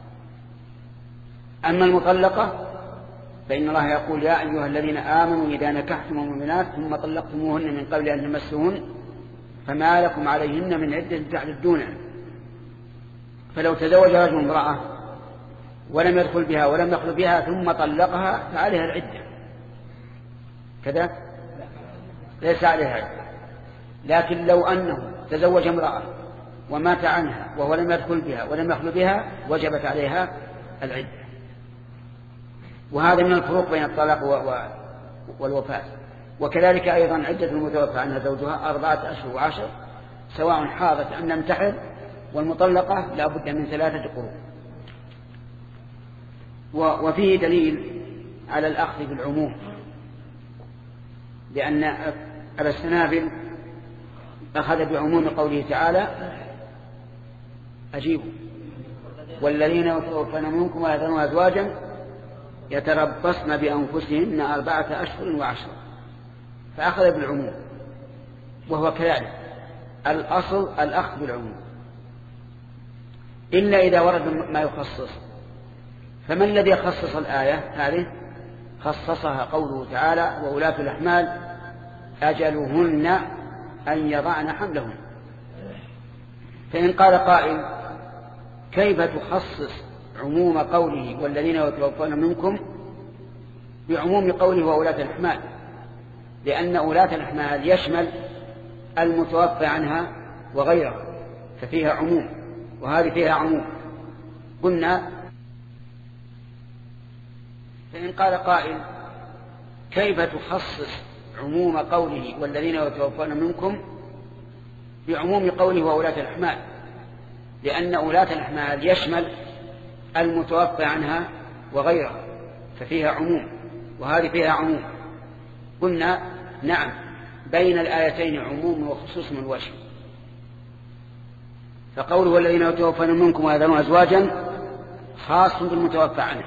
أما المطلقة فإن الله يقول: يا أيها الذين آمنوا إذا نكحتم المؤمنات ثم طلقتموهن من قبل أن تمسوهن فما لكم عليهن من عدة تعتدونها. فلو تزوج رجل امرأة ولم يدخل بها ولم يخلو بها ثم طلقها فعليها العدة كذا، ليس عليها عدة. لكن لو أنه تزوج امرأة ومات عنها وهو لم يدخل بها ولم يخلو بها وجبت عليها العدة. وهذا من الفروق بين الطلاق والوفاة. وكذلك أيضا عدة المتوفى عنها زوجها أربعة أشهر وعشر، سواء حاضت أم لم تحض، والمطلقة لا بد من ثلاثة قروء. وفيه دليل على الأخذ بالعموم، لأن أبا السنابل أخذ بعموم قوله تعالى أجيبوا والذين يتوفون منكم ويذرون أزواجا يتربصن بأنفسهن أربعة أشهر وعشرة، فأخذ بالعموم، وهو كذلك الأصل الأخذ بالعموم إلا إذا ورد ما يخصص. فمن الذي خصص الآية هذه؟ خصصها قوله تعالى وأولاة الأحمال أجلهن أن يضعن حملهن. فإن قال قائل كيف تخصص عموم قوله والذين يتوفون منكم بعموم قوله وأولاة الأحمال؟ لأن أولاة الأحمال يشمل المتوفى عنها وغيره، ففيها عموم، وهذه فيها عموم. قلنا فإن قال قائل كيف تخصص عموم قوله والذين يتوفون منكم بعموم قوله وأولاة الأحمال؟ لأن أولاة الأحمال يشمل المتوفى عنها وغيره، ففيها عموم، وهذه فيها عموم. قلنا نعم، بين الآيتين عموم وخصوص من وجه. فقوله والذين يتوفون منكم ويذرون أزواجا خاص بالمتوفى عنه،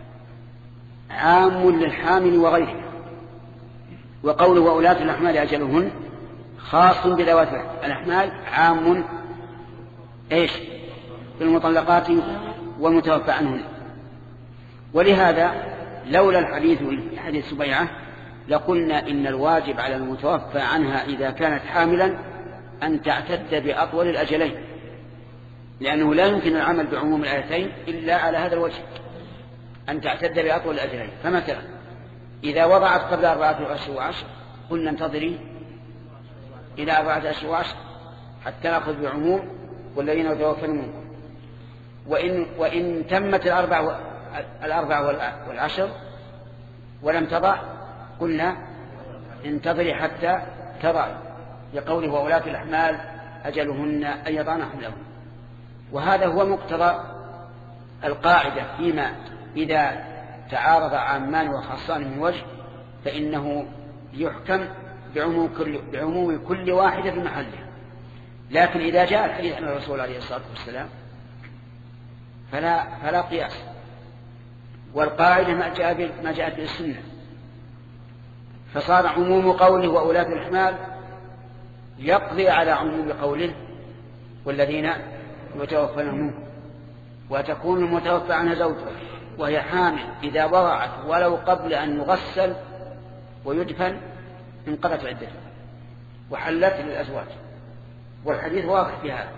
عام للحامل وغيره. وقوله وأولاة الأحمال أجلهن خاص بذوات الأحمال، عام إيش بالمطلقات والمتوفى عنهن. ولهذا لولا الحديث في حديث سبيعة لقلنا إن الواجب على المتوفى عنها إذا كانت حاملا أن تعتد بأطول الأجلين، لأنه لا يمكن العمل بعموم الآيتين إلا على هذا الوجه، أن تعتد بأطول الأجلين. فمثلا إذا وضعت قبل أربعة أشهر وعشر قلنا انتظري إلى أربعة أشهر وعشر حتى نأخذ بعموم والذين يتوفون منكم. وإن, وإن تمت الأربع, الأربع والعشر ولم تضع قلنا انتظري حتى تضع، لقوله وأولاة الأحمال أجلهن أن يضعن حملهن. وهذا هو مقتضى القاعدة فيما إذا تعارض عامان وخاصان من وجه فإنه يحكم بعموم كل, بعموم كل واحدة في محلها. لكن إذا جاء الحديث عن الرسول عليه الصلاة والسلام فلا, فلا قياس، والقاعدة ما جاء ما جاءت بالسنة، فصار عموم قوله وأولاة الأحمال يقضي على عموم قوله والذين يتوفون منكم. وتكون المتوفى عنها زوجها وهي حامل إذا وضعت ولو قبل أن يغسل ويدفن انقضت عدتها وحلت للأزواج، والحديث واضح في هذا.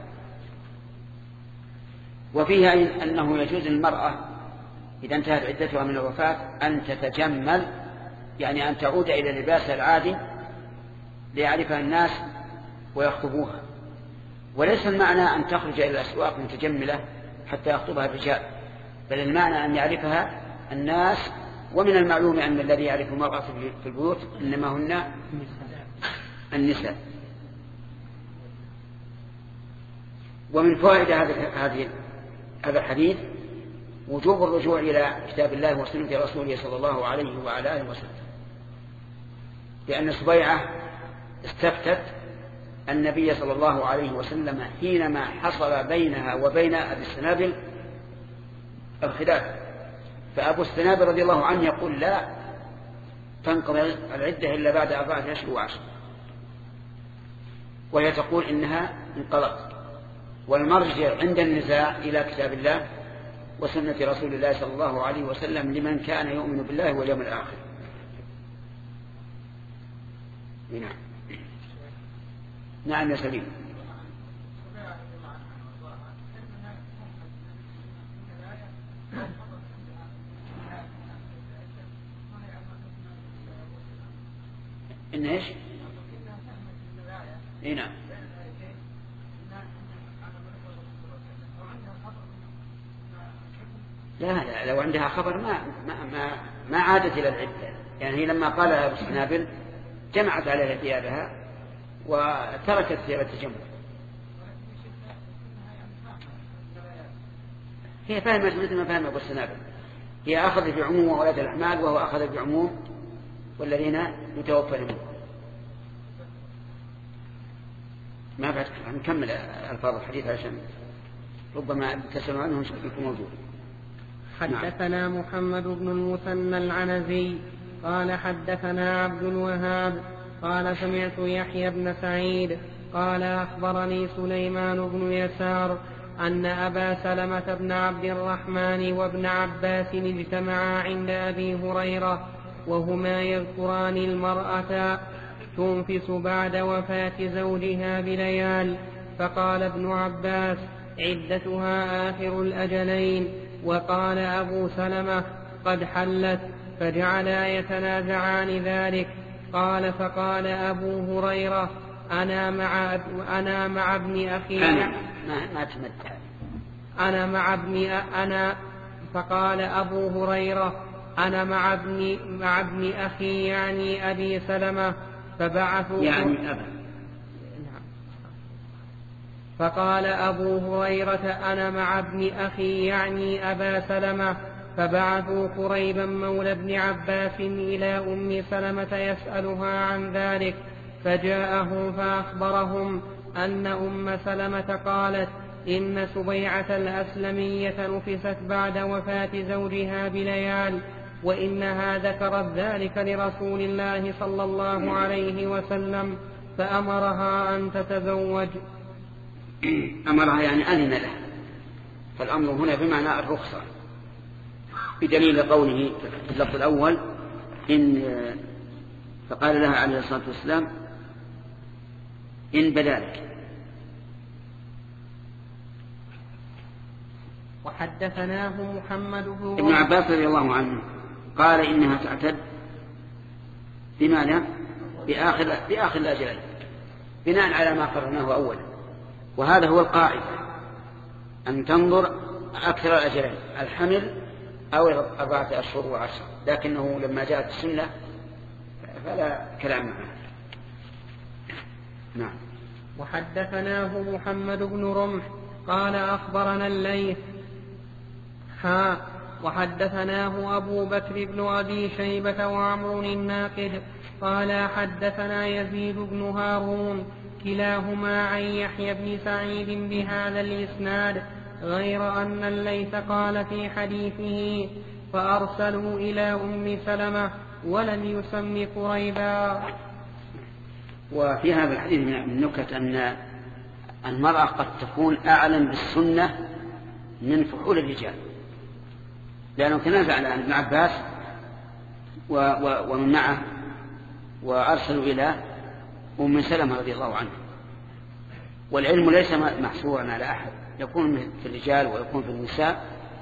وفيها أنه يجوز للمرأة إذا انتهت عدتها من الوفاة أن تتجمل، يعني أن تعود إلى لباسها العادي ليعرفها الناس ويخطبوها. وليس المعنى أن تخرج إلى الأسواق متجملة حتى يخطبها الرجال، بل المعنى أن يعرفها الناس. ومن المعلوم أن الذي يعرف المرأة في البيوت إنما هن النساء. ومن فوائد هذه هذا الحديث وجوب الرجوع إلى كتاب الله وسنة رسوله صلى الله عليه وعلى آله وسلم، لأن سبيعة استفتت النبي صلى الله عليه وسلم حينما حصل بينها وبين أبي السنابل الخلاف، فأبو السنابل رضي الله عنه يقول لا تنقضي العدة إلا بعد أربعة أشهر وعشر، وهي تقول إنها انقضت. والمرجع عند النزاع إلى كتاب الله وسنة رسول الله صلى الله عليه وسلم لمن كان يؤمن بالله واليوم الآخر. نعم نعم يا سليم. إن إيش؟ إيه نعم. لا لا لو عندها خبر ما ما ما, ما عادت إلى العدة، يعني هي لما قال أبو السنابل جمعت عليها ثيابها وتركت ثياب التجمل. هي فاهمة مثل ما فهم أبو السنابل، هي أخذ في عموم أولاد الأحمال وهو أخذ في عموم والذين يتوفى منهم. ما بعد نكمل ألفاظ الحديث عشان ربما تسألوا عنه يكون موجود. حدثنا محمد بن المثنى العنزي قال حدثنا عبد الوهاب قال سمعت يحيى بن سعيد قال أخبرني سليمان بن يسار أن أبا سلمة بن عبد الرحمن وابن عباس اجتمعا عند أبي هريرة وهما يذكران المرأة تنفس بعد وفاة زوجها بليال، فقال ابن عباس عدتها آخر الأجلين، وقال أبو سلمة قد حلت، فجعلا يتنازعان ذلك. قال فقال أبو هريرة أنا مع أنا مع ابن أخي أنا ما تمتع أنا مع ابن أنا فقال أبو هريرة أنا مع ابن مع ابن أخي يعني أبي سلمة، فبعثوا يعني أبا. فقال أبو هريرة أنا مع ابن أخي يعني أبا سلمة، فبعثوا قريبا مولى ابن عباس إلى أم سلمة يسألها عن ذلك، فجاءهم فأخبرهم أن أم سلمة قالت إن سبيعة الأسلمية نفست بعد وفاة زوجها بليال، وإنها ذكرت ذلك لرسول الله صلى الله عليه وسلم فأمرها أن تتزوج. أمرها يعني أذن له، فالأمر هنا بمعنى الرخصة، بدليل قوله في اللفظ الأول إن فقال لها عليه الصلاة والسلام إن بذلك. وحدثناه محمد بن ابن عباس رضي الله عنه قال إنها تعتد بماذا؟ بآخر, بآخر الأجلين، بناء على ما قررناه أولا، وهذا هو القاعدة أن تنظر أكثر الأجلين، الحمل أو أربعة أشهر وعشر، لكنه لما جاءت السنة فلا كلام معه. نعم. وحدثناه محمد بن رمح قال أخبرنا الليث ها وحدثناه أبو بكر بن أبي شيبة وعمر الناقد قال حدثنا يزيد بن هارون كلاهما عن يحيى بن سعيد بهذا الإسناد، غير أن الليث قال في حديثه فأرسلوا إلى أم سلمة ولم يسم قريبا. وفي هذا الحديث من النكت أن المرأة قد تكون أعلم بالسنة من فحول الرجال، لأنه تنازع عن ابن عباس ومن معه وأرسلوا إلى أم سلمة رضي الله عنها، والعلم ليس محصورا على أحد، يكون في الرجال ويكون في النساء.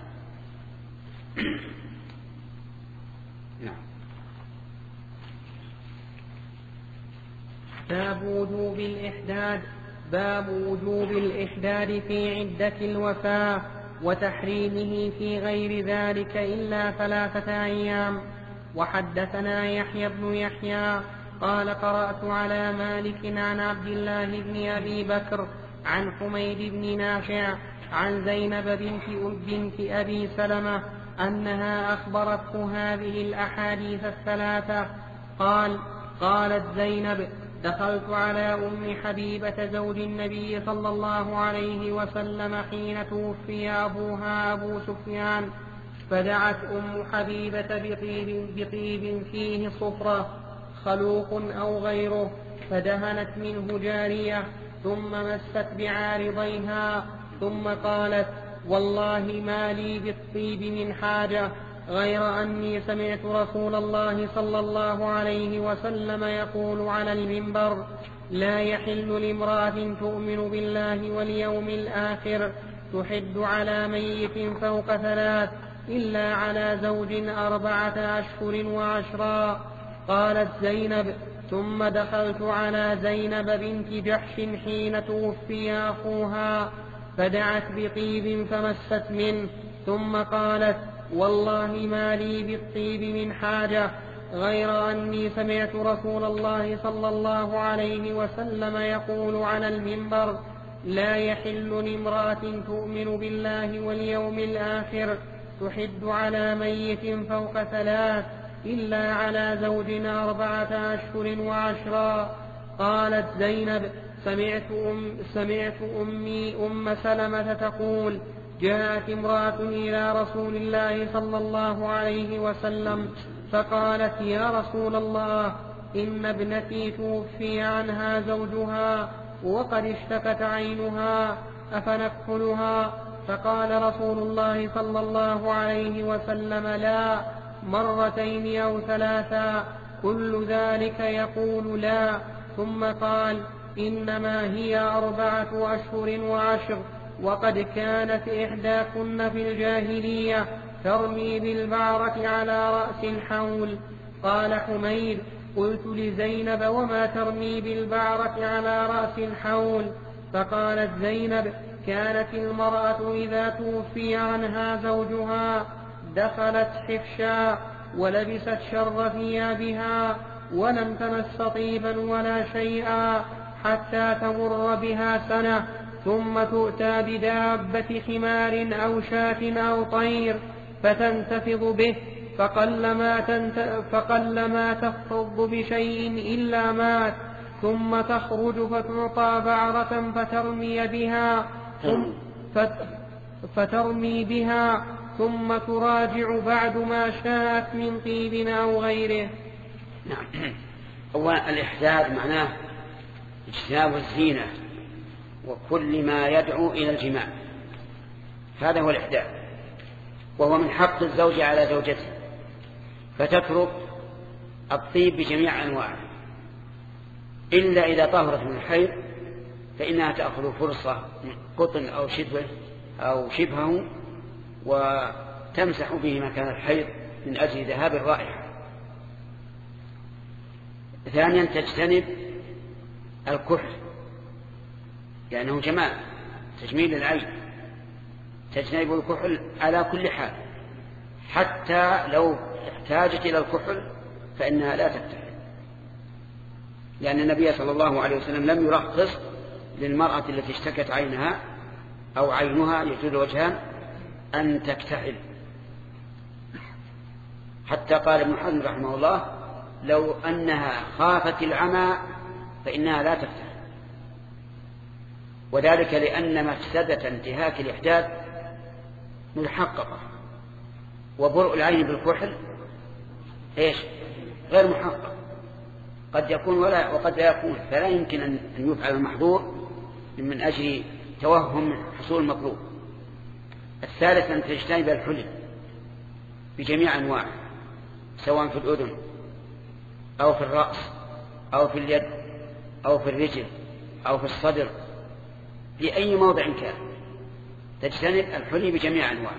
باب وجوب الإحداد باب وجوب الإحداد في عدة الوفاة وتحريمه في غير ذلك إلا ثلاثة أيام. وحدثنا يحيى بن يحيى قال قرأت على مالك عن عبد الله بن أبي بكر عن حميد بن نافع عن زينب بنت, بنت أبي سلمة أنها أخبرته هذه الأحاديث الثلاثة. قال قالت زينب دخلت على أم حبيبة زوج النبي صلى الله عليه وسلم حين توفي أبوها أبو سفيان، فدعت أم حبيبة بطيب, بطيب فيه صفرة خلوق أو غيره، فدهنت منه جارية ثم مست بعارضيها، ثم قالت والله ما لي بالطيب من حاجة، غير أني سمعت رسول الله صلى الله عليه وسلم يقول على المنبر لا يحل لامرأة تؤمن بالله واليوم الآخر تحد على ميت فوق ثلاث إلا على زوج أربعة أشهر وعشرا. قالت زينب ثم دخلت على زينب بنت جحش حين توفي أخوها، فدعت بطيب فمست منه، ثم قالت والله ما لي بالطيب من حاجة، غير أني سمعت رسول الله صلى الله عليه وسلم يقول على المنبر لا يحل لامرأة تؤمن بالله واليوم الآخر تحد على ميت فوق ثلاث إلا على زوجنا أربعة أشهر وعشرا. قالت زينب: سمعت, أم سمعت أمي أم سلمة تقول: جاءت امرأة إلى رسول الله صلى الله عليه وسلم فقالت: يا رسول الله، إن ابنتي توفي عنها زوجها وقد اشتكت عينها، أفنكحلها؟ فقال رسول الله صلى الله عليه وسلم: لا، مرتين أو ثلاثا، كل ذلك يقول لا. ثم قال: إنما هي أربعة أشهر وعشر، وقد كانت إحداكن في الجاهلية ترمي بالبعرة على رأس الحول. قال حميد: قلت لزينب: وما ترمي بالبعرة على رأس الحول؟ فقالت زينب: كانت المرأة إذا توفي عنها زوجها دخلت حفشا ولبست شر ثيابها ولم تمس طيبا ولا شيئا حتى تمر بها سنة، ثم تؤتى بدابة حمار أو شاة أو طير فتنتفض به، فقلما, تنت... فقلما تفض بشيء إلا مات، ثم تخرج فتعطى بعرة فترمي بها ثم فت... فترمي بها ثم تراجع بعد ما شاءت من طيب أو غيره. نعم. هو الإحداد معناه اجتناب الزينة وكل ما يدعو إلى الجماع، هذا هو الإحداد، وهو من حق الزوج على زوجته، فتترك الطيب بجميع أنواعه إلا إذا طهرت من الحيض، فإنها تأخذ فرصة من قطن أو شبه أو شبهه وتمسح به مكان الحيض من أجل ذهاب الرائحة. ثانيا تجتنب الكحل لأنه جمال تجميل العين، تجتنب الكحل على كل حال، حتى لو احتاجت إلى الكحل فإنها لا تكتحل، لأن النبي صلى الله عليه وسلم لم يرخص للمرأة التي اشتكت عينها أو عينها يزول وجهان أن تكتحل، حتى قال ابن حزم رحمه الله: لو أنها خافت العمى فإنها لا تكتحل. وذلك لأن مفسدة انتهاك الإحداد محققة، وبرء العين بالكحل إيش؟ غير محقق، قد يكون ولا وقد لا يكون، فلا يمكن أن يفعل المحظور من أجل توهم حصول المطلوب. الثالث أن تجتنب الحلي بجميع أنواعه، سواء في الأذن أو في الرأس أو في اليد أو في الرجل أو في الصدر، في أي موضع كان تجتنب الحلي بجميع أنواعه.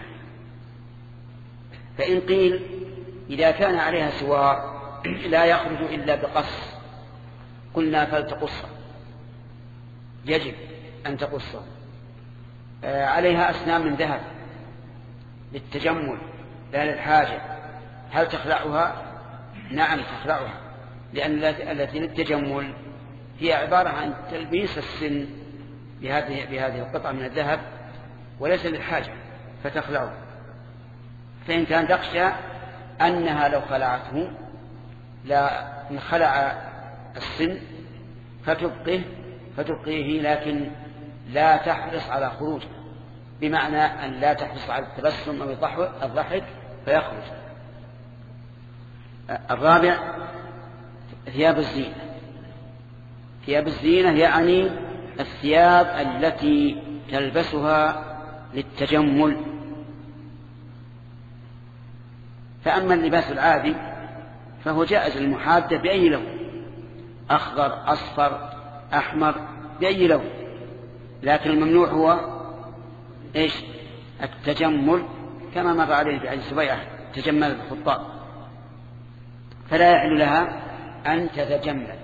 فإن قيل إذا كان عليها سوار لا يخرج إلا بقص، قلنا فلتقصه، يجب أن تقصه. آه عليها أسنان من ذهب للتجمل لا للحاجة، هل تخلعها؟ نعم تخلعها، لأن التي للتجمل هي عبارة عن تلبيس السن بهذه, بهذه القطعة من الذهب وليس للحاجة، فتخلعه. فإن كان تخشى أنها لو خلعته لا انخلع السن فتبقيه فتبقيه لكن لا تحرص على خروجه، بمعنى أن لا تحرص على التبسم أو الضحك فيخرج. الرابع ثياب الزينة. ثياب الزينة يعني الثياب التي تلبسها للتجمل. فأما اللباس العادي فهو جائز للمحادة بأي لون، أخضر أصفر أحمر بأي لون، لكن الممنوع هو إيش؟ التجمل، كما مر عليه في حديث سبيعة تجمل الخطاب، فلا يحل لها أن تتجمل.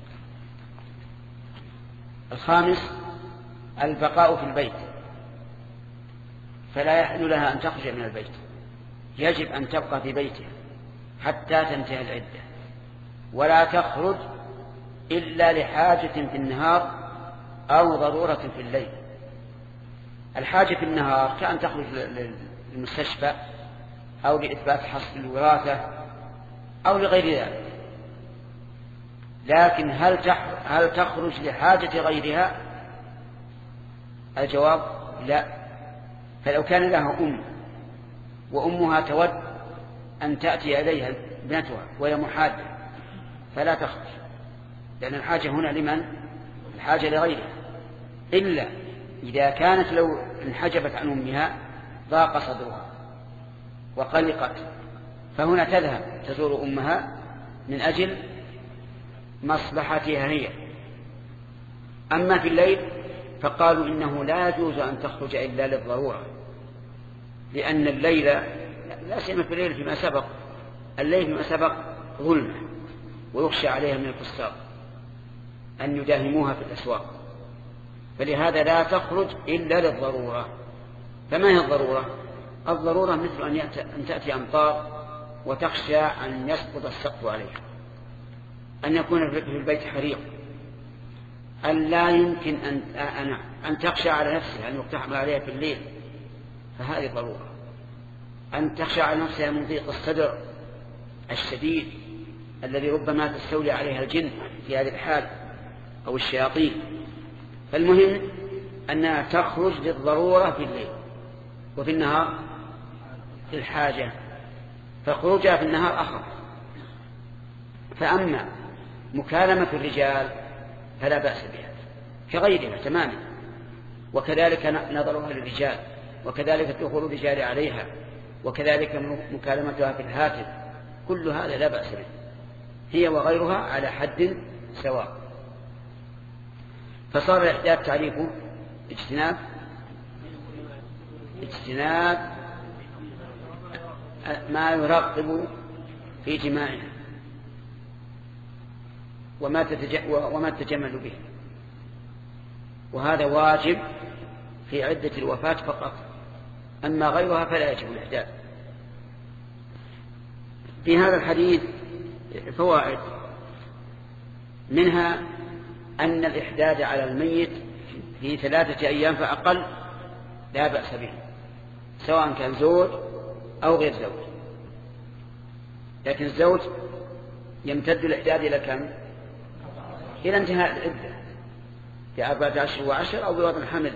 الخامس البقاء في البيت، فلا يحل لها أن تخرج من البيت، يجب أن تبقى في بيتها حتى تنتهي العدة، ولا تخرج إلا لحاجة في النهار أو ضرورة في الليل. الحاجة في النهار كأن تخرج للمستشفى أو لإثبات حصل الوراثة أو لغير ذلك. لكن هل هل تخرج لحاجة غيرها؟ الجواب لا. فلو كان لها أم وأمها تود أن تأتي إليها ابنتها وهي محادة فلا تخرج، لأن الحاجة هنا لمن؟ الحاجة لغيرها. إلا إذا كانت لو انحجبت عن أمها ضاق صدرها وقلقت، فهنا تذهب تزور أمها من أجل مصلحتها هي. أما في الليل فقالوا إنه لا يجوز أن تخرج إلا للضرورة، لأن الليل لا سيما في الليل فيما سبق، الليل فيما سبق ظلمة ويخشى عليها من الفساق أن يداهموها في الأسواق، فلهذا لا تخرج إلا للضرورة. فما هي الضرورة؟ الضرورة مثل أن تأتي أمطار وتخشى أن يسقط السقف عليها، أن يكون في البيت حريق، أن لا يمكن أن, أن, أن تخشى على نفسها أن يقتحم عليها في الليل، فهذه ضرورة. أن تخشى على نفسها من ضيق الصدر الشديد الذي ربما تستولي عليها الجن في هذه الحال أو الشياطين. فالمهم أنها تخرج للضرورة في الليل، وفي النهار للحاجة، فخروجها في النهار أخف. فأما مكالمة الرجال فلا بأس بها كغيرها تماما، وكذلك نظرها للرجال، وكذلك دخول الرجال عليها، وكذلك مكالمتها في الهاتف، كل هذا لا بأس به، هي وغيرها على حد سواء. فصار الإحداث تعريفه اجتناب اجتناب ما يرغب في جماعها وما وما تتجمل به، وهذا واجب في عدة الوفاة فقط، أما غيرها فلا يجب الإحداث. في هذا الحديث فوائد، منها أن الإحداد على الميت في ثلاثة أيام فأقل لا بأس به، سواء كان زوج أو غير زوج. لكن الزوج يمتد الإحداد إلى كم؟ إلى انتهاء العدة في أربعة عشر وعشر أو بوضع الحمل.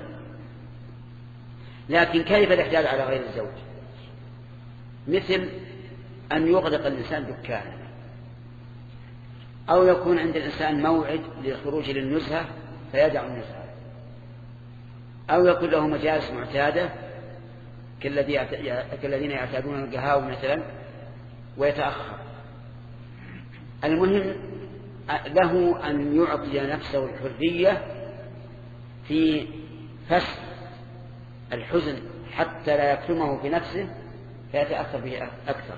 لكن كيف الإحداد على غير الزوج؟ مثل أن يغلق الإنسان دكانه، أو يكون عند الإنسان موعد للخروج للنزهة فيدع النزهة، أو يكون له مجالس معتادة كالذين يعتادون القهاوي مثلا ويتأخر. المهم له أن يعطي نفسه الحرية في فسح الحزن حتى لا يكتمه في نفسه فيتأثر به أكثر،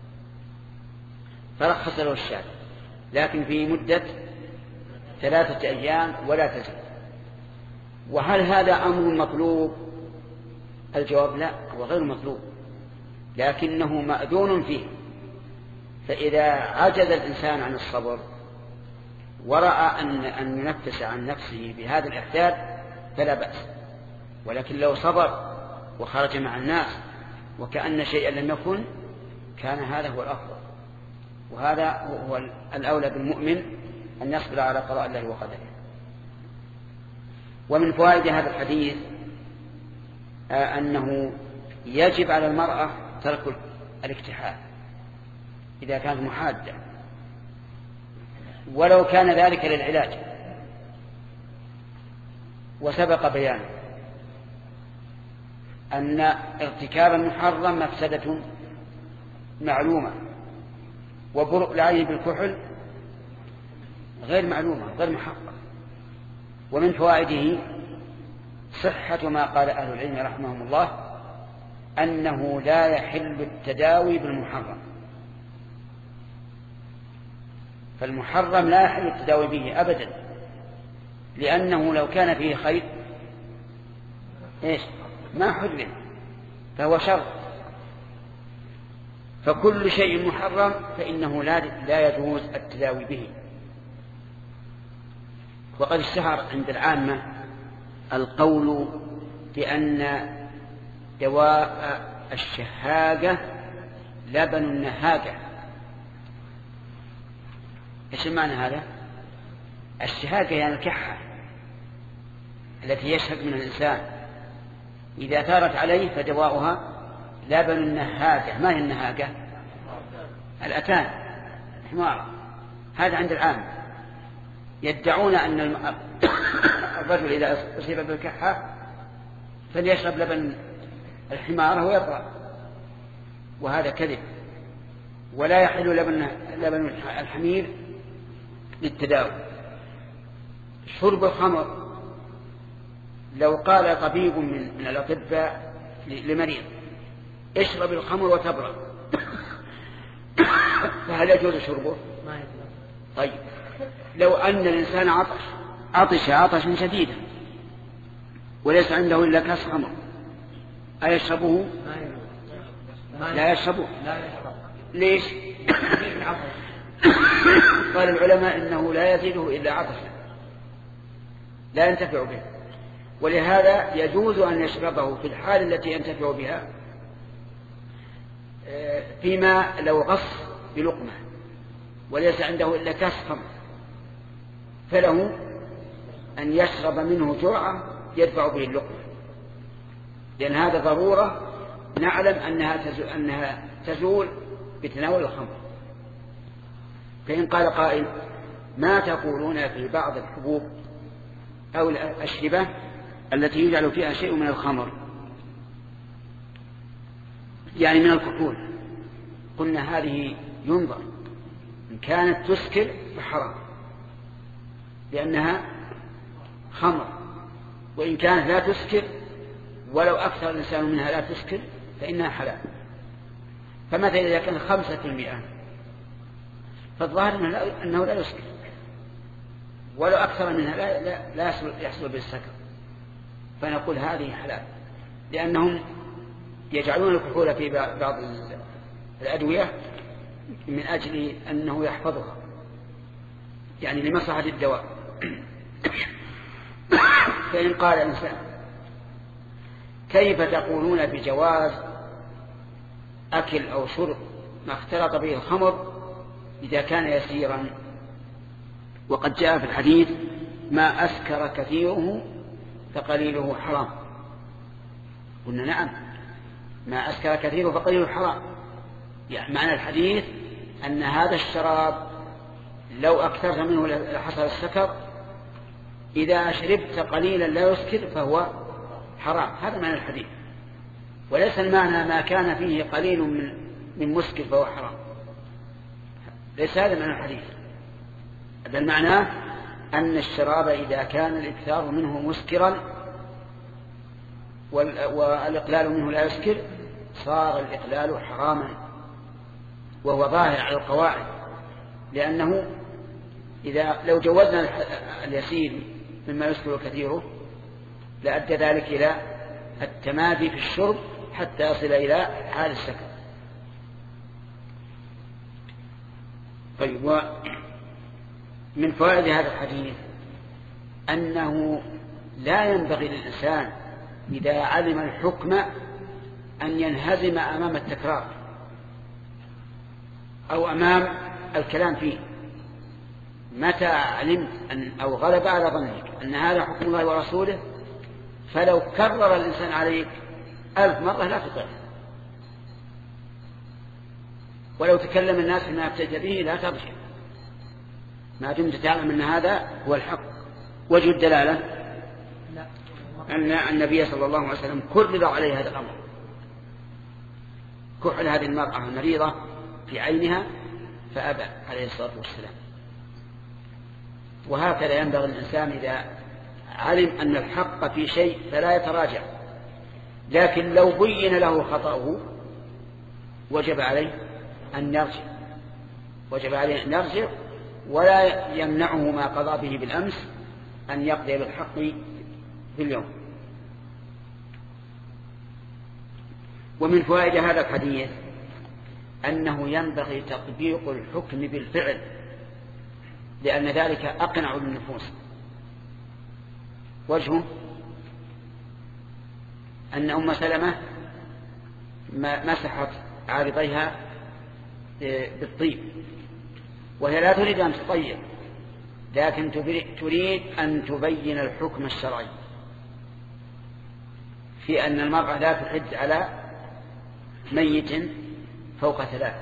فرخص له الشارع، لكن في مدة ثلاثة أيام ولا تزيد. وهل هذا أمر مطلوب؟ الجواب لا، هو غير مطلوب، لكنه مأذون فيه. فإذا عجز الإنسان عن الصبر ورأى أن أن ينفس عن نفسه بهذا الإحداد فلا بأس، ولكن لو صبر وخرج مع الناس وكأن شيئا لم يكن كان هذا هو الأفضل، وهذا هو الأولى بالمؤمن أن يصبر على قضاء الله وقدره. ومن فوائد هذا الحديث أنه يجب على المرأة ترك الاكتحال إذا كانت محادة، ولو كان ذلك للعلاج. وسبق بيانه أن ارتكاب المحرم مفسدة معلومة، وبرء العين بالكحل غير معلومة غير محقق. ومن فوائده صحة ما قال أهل العلم رحمهم الله أنه لا يحل التداوي بالمحرم، فالمحرم لا يحل التداوي به أبدا، لأنه لو كان فيه خير إيش ما حرم، فهو شر. فكل شيء محرم فإنه لا, لا يجوز التداوي به. وقد اشتهر عند العامة القول بأن دواء الشهاقة لبن النهاجة. إيش معنى هذا؟ الشهاجة يعني الكحة التي يشهد من الإنسان إذا ثارت عليه فدواؤها لبن النهاجة. ما هي النهاجة؟ الأتان، حمار. هذا عند العام يدعون أن الرجل إذا أصيب بالكحة فليشرب لبن الحمار ويطرأ، وهذا كذب. ولا يحل لبن لبن الحمير للتداوي. شرب الخمر، لو قال طبيب من الأطباء لمريض اشرب الخمر وتبرأ فهل يجوز شربه؟ طيب لو أن الإنسان عطش عطش عطشا شديدا وليس عنده إلا كاس خمر أيشربه؟ لا يشربه. ليش؟ قال العلماء إنه لا يزيده إلا عطشا لا ينتفع به، ولهذا يجوز أن يشربه في الحال التي ينتفع بها، فيما لو غص بلقمة وليس عنده إلا كاس خمر فله أن يشرب منه جرعة يدفع به اللقمة، لأن هذا ضرورة نعلم أنها تزول, أنها تزول بتناول الخمر. فإن قال قائل ما تقولون في بعض الحبوب أو الأشربة التي يجعل فيها شيء من الخمر يعني من الكحول؟ قلنا هذه ينظر، إن كانت تسكر فحرام لأنها خمر، وإن كانت لا تسكر ولو أكثر الإنسان منها لا تسكر فإنها حلال. فمثلا إذا كان خمسة في المئة فالظاهر أنه لا يسكر، ولو أكثر منها لا, لا, لا يحصل بالسكر، فنقول هذه حلال، لأنهم يجعلون الكحول في بعض الأدوية من أجل أنه يحفظها، يعني لمصلحة الدواء. فإن قال الإنسان كيف تقولون بجواز أكل أو شرب ما اختلط به الخمر إذا كان يسيرا، وقد جاء في الحديث ما أسكر كثيره فقليله حرام؟ قلنا نعم، ما أسكر كثيره فقليله حرام، يعني معنى الحديث أن هذا الشراب لو أكثرت منه لحصل السكر، إذا شربت قليلا لا يسكر فهو حرام. هذا معنى الحديث، وليس المعنى ما كان فيه قليل من من مسكر فهو حرام، ليس هذا معنى الحديث. بل معناه أن الشراب إذا كان الإكثار منه مسكرا والإقلال منه لا يسكر صار الإقلال حراما، وهو ظاهر على القواعد، لأنه إذا لو جوزنا اليسير مما يسكر كثيره لأدى ذلك إلى التمادي في الشرب حتى يصل إلى حال السكر. طيب، ومن فوائد هذا الحديث أنه لا ينبغي للإنسان إذا علم الحكم أن ينهزم أمام التكرار أو أمام الكلام فيه. متى علمت أن أو غلب على ظنك أن هذا حكم الله ورسوله فلو كرر الإنسان عليك ألف مرة لا تطيع، ولو تكلم الناس فيما ابتدى به لا ترجع، ما دمت تعلم أن هذا هو الحق. وجه الدلالة أن النبي صلى الله عليه وسلم كرر عليه هذا الأمر، كحل هذه المرأة المريضة في عينها فأبى عليه الصلاة والسلام. وهكذا ينبغي الإنسان إذا علم أن الحق في شيء فلا يتراجع، لكن لو بين له خطأه وجب عليه أن يرجع، وجب عليه أن يرجع ولا يمنعه ما قضى به بالأمس أن يقضي بالحق باليوم. ومن فوائد هذا الحديث أنه ينبغي تطبيق الحكم بالفعل، لأن ذلك أقنع للنفوس. وجهه أن أم سلمة مسحت عارضيها بالطيب، وهي لا تريد أن تطيب، لكن تريد أن تبين الحكم الشرعي في أن المرأة لا تحد على ميت فوق ثلاث.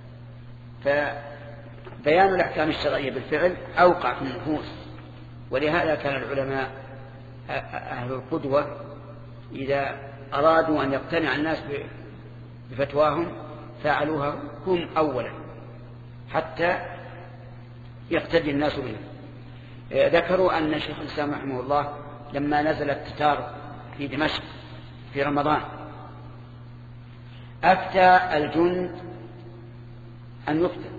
فبيان الأحكام الشرعية بالفعل أوقع في النفوس، ولهذا كان العلماء أهل القدوة إذا أرادوا أن يقتنع الناس بفتواهم فعلوها هم أولا حتى يقتدي الناس بهم. ذكروا أن شيخ الإسلام رحمه الله لما نزل التتار في دمشق في رمضان أفتى الجند أن يفطر،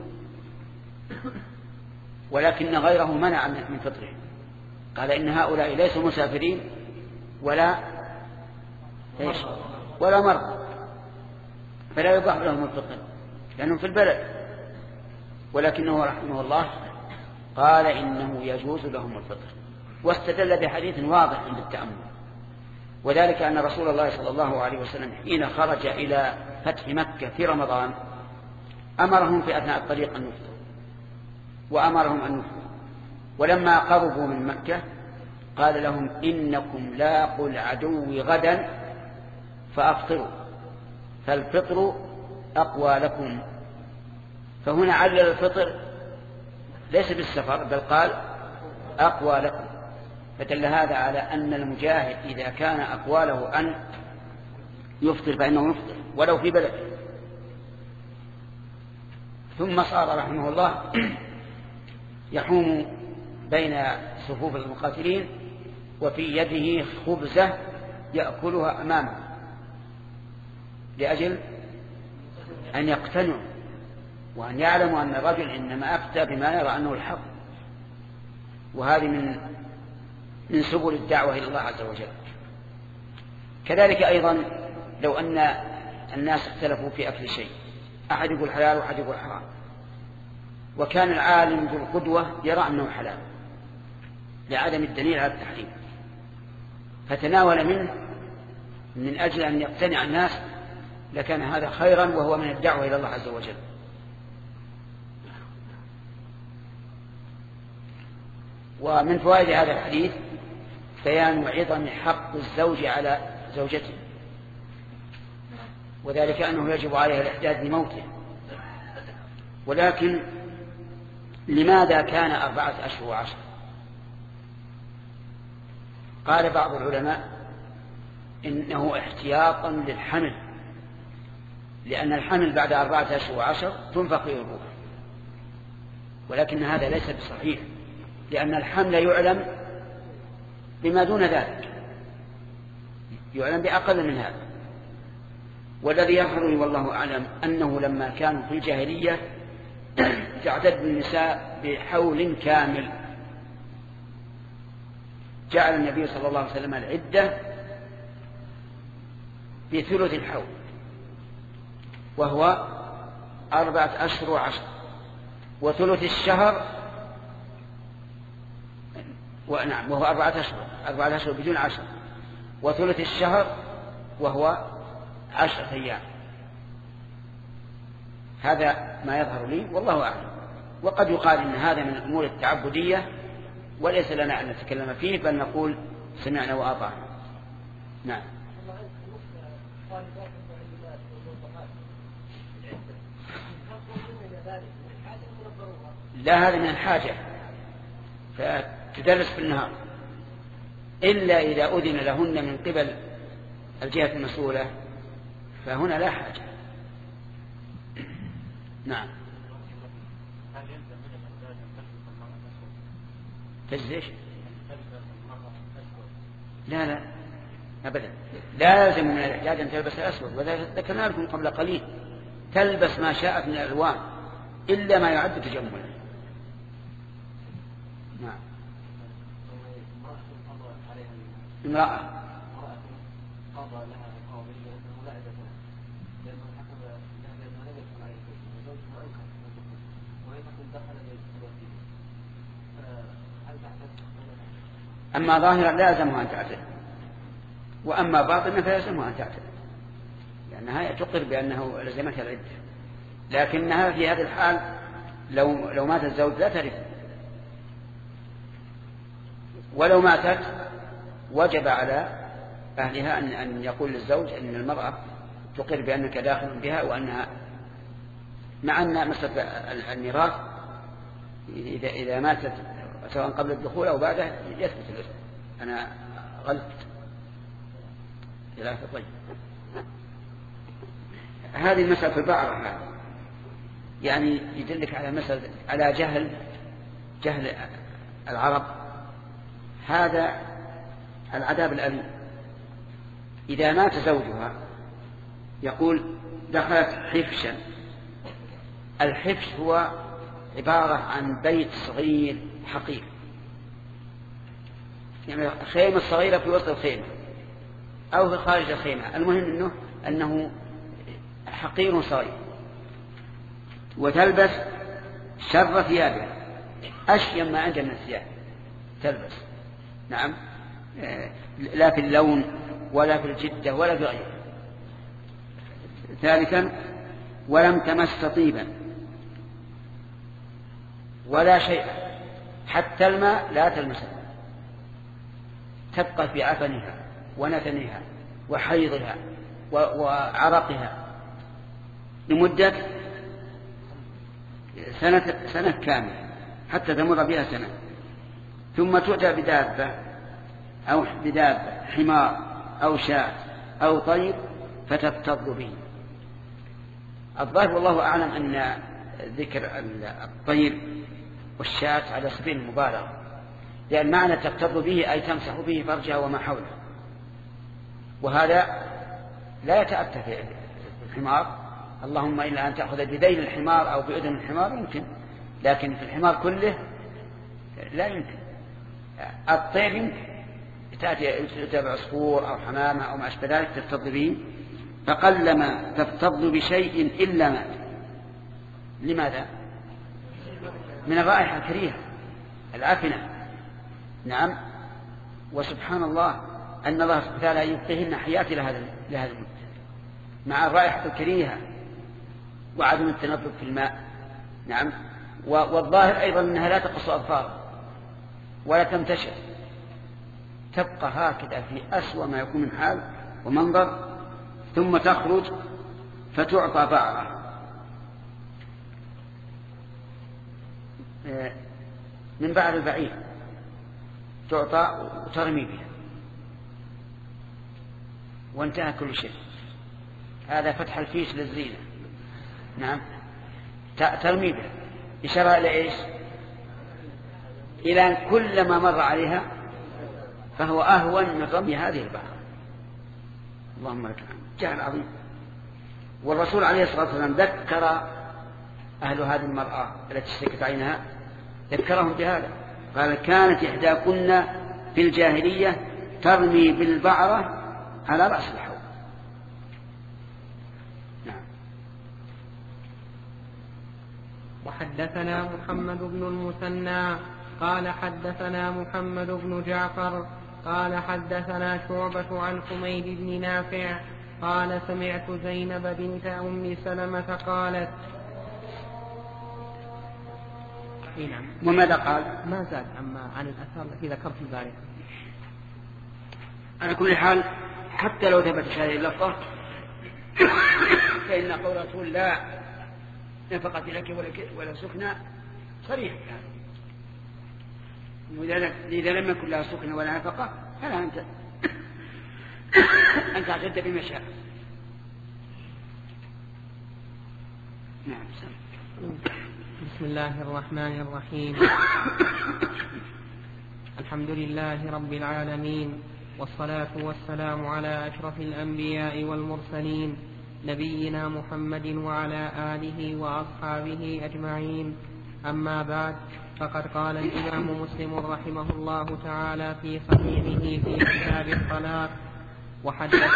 ولكن غيره منع من فطره، قال إن هؤلاء ليسوا مسافرين ولا إيش ولا مرضى، فلا يباح لهم الفطر لأنهم في البلد، ولكنه رحمه الله قال إنه يجوز لهم الفطر، واستدل بحديث واضح عند التأمل، وذلك أن رسول الله صلى الله عليه وسلم حين خرج إلى فتح مكة في رمضان أمرهم في أثناء الطريق أن يفطروا، وأمرهم أن يفطروا، ولما قربوا من مكة قال لهم إنكم لاقوا العدو غدا فأفطروا فالفطر أقوى لكم. فهنا علل الفطر ليس بالسفر بل قال أقوى لكم، فدل هذا على أن المجاهد إذا كان أقوى له أن يفطر فإنه يفطر ولو في بلد. ثم صار رحمه الله يحوم بين صفوف المقاتلين وفي يده خبزة يأكلها أمامه لأجل أن يقتنعوا وأن يعلموا أن الرجل إنما أفتى بما يرى أنه الحق. وهذه من من سبل الدعوة إلى الله عز وجل. كذلك أيضا لو أن الناس اختلفوا في أكل شيء، أحد يقول حلال وأحد يقول حرام، وكان العالم ذو القدوة يرى أنه حلال لعدم الدليل على التحريم، فتناول منه من أجل أن يقتنع الناس، لكان هذا خيرا وهو من الدعوة إلى الله عز وجل. ومن فوائد هذا الحديث بيان عظم حق الزوج على زوجته، وذلك أنه يجب عليه الإحداث لموته. ولكن لماذا كان أربعة أشهر وعشر؟ قال بعض العلماء إنه احتياطا للحمل، لأن الحمل بعد أربعة أشهر وعشر تنفخ فيه الروح، ولكن هذا ليس بصحيح، لأن الحمل يعلم بما دون ذلك، يعلم بأقل من هذا. والذي يظهر والله أعلم أنه لما كانوا في الجاهلية تعتد النساء بحول كامل، جعل النبي صلى الله عليه وسلم العدة بثلث الحول وهو أربعة أشهر وعشر، وثلث الشهر ونعم وهو أربعة أشهر أربعة أشهر بدون عشر، وثلث الشهر وهو عشرة أيام. هذا ما يظهر لي والله أعلم. وقد يقال إن هذا من الأمور التعبدية وليس لنا أن نتكلم فيه، بل نقول سمعنا وأطعنا. نعم. لا، هذا من الحاجة فتدرس في النهار، إلا إذا أذن لهن من قبل الجهة المسؤولة فهنا لا حاجة. نعم. تجزيش؟ لا لا أبدا، لا يلزم من الإحداد أن تلبس الأسود، وذلك ذكرنا لكم قبل قليل تلبس ما شاءت من الألوان إلا ما يعد تجملا. نعم. امرأة أما ظاهرا لا يلزمها أن تعتد، وأما باطنا فيلزمها أن تعتد، لأنها تقر بأنه لزمتها العدة. لكنها في هذه الحال لو لو مات الزوج لا ترث، ولو ماتت وجب على أهلها أن أن يقول للزوج أن المرأة تقر بأنك داخل بها، وأنها مع أن مسألة الميراث إذا إذا ماتت سواء قبل الدخول أو بعده يثبت الإرث. أنا غلط ثلاثة. طيب هذه المسألة في البعرة هذه يعني يدلك على مسألة على جهل جهل العرب. هذا العذاب الأليم إذا مات زوجها يقول دخلت حفشا. الحفش هو عبارة عن بيت صغير حقير، يعني خيمة صغيرة في وسط الخيمة أو في خارج الخيمة، المهم أنه, أنه حقير صغير، وتلبس شر ثيابها أشيم ما عندها من الثياب تلبس. نعم، لا في اللون ولا في الجدة ولا في غيره. ثالثا ولم تمس طيبا ولا شيء، حتى الماء لا تلمسه، تبقى في عفنها ونتنها وحيضها وعرقها لمدة سنة, سنة كاملة حتى تمر بها سنة، ثم تؤتى بدابة أو بدابة حمار أو شاة أو طير فتفتض به. الظاهر والله أعلم أن ذكر الطير والشاة على سبيل المبالغة، لأن معنى تفتض به أي تمسح به فرجها وما حوله، وهذا لا يتأتى في الحمار، اللهم إلا أن تأخذ بذيل الحمار أو بأذن الحمار يمكن، لكن في الحمار كله لا يمكن. الطير يمكن تأتي بعصفور أو حمامة أو ما أشبه ذلك تفتض به، فقلما تفتض بشيء إلا مات. لماذا؟ من الرائحة الكريهة العفنة. نعم، وسبحان الله أن الله سبحانه وتعالى يبقيهن حياة لهذا لهذا مع الرائحة الكريهة وعدم التنظف في الماء. نعم، والظاهر أيضا أنها لا تقص أظفار ولا تمتشر، تبقى هكذا في أسوأ ما يكون من حال ومنظر، ثم تخرج فتعطى بعرة من بعد البعير، تعطى وترمي بها وانتهى كل شيء. هذا فتح الفيش للزينة. نعم، ترمي بها إشارة إلى إيش؟ إلى أن كل ما مر عليها فهو أهون من رمي هذه البحر. اللهم لك الحمد، جهل عظيم. والرسول عليه الصلاة والسلام ذكر أهل هذه المرأة التي اشتكت عينها، ذكرهم بهذا، قال كانت إحداكن في الجاهلية ترمي بالبعرة على رأس الحوض. نعم. وحدثنا محمد بن المثنى قال حدثنا محمد بن جعفر قال حدثنا شعبة عن حميد بن نافع قال سمعت زينب بنت أم سلمة قالت. نعم. وماذا قال؟ ما زاد أما عن الأثار التي ذكرت البارحة. على كل حال حتى لو ثبت هذه اللفظة فإن قول رسول لا نفقة لك ولا سكنى صريح هذا، إذا لم يكن لها سكنى ولا نفقة فلا أنت أن تعتد بما شاء. نعم. بسم الله الرحمن الرحيم. الحمد لله رب العالمين، والصلاة والسلام على أشرف الأنبياء والمرسلين نبينا محمد وعلى آله وأصحابه أجمعين. أما بعد، فقد قال الإمام مسلم رحمه الله تعالى في صحيحه في كتاب الطلاق: وحدث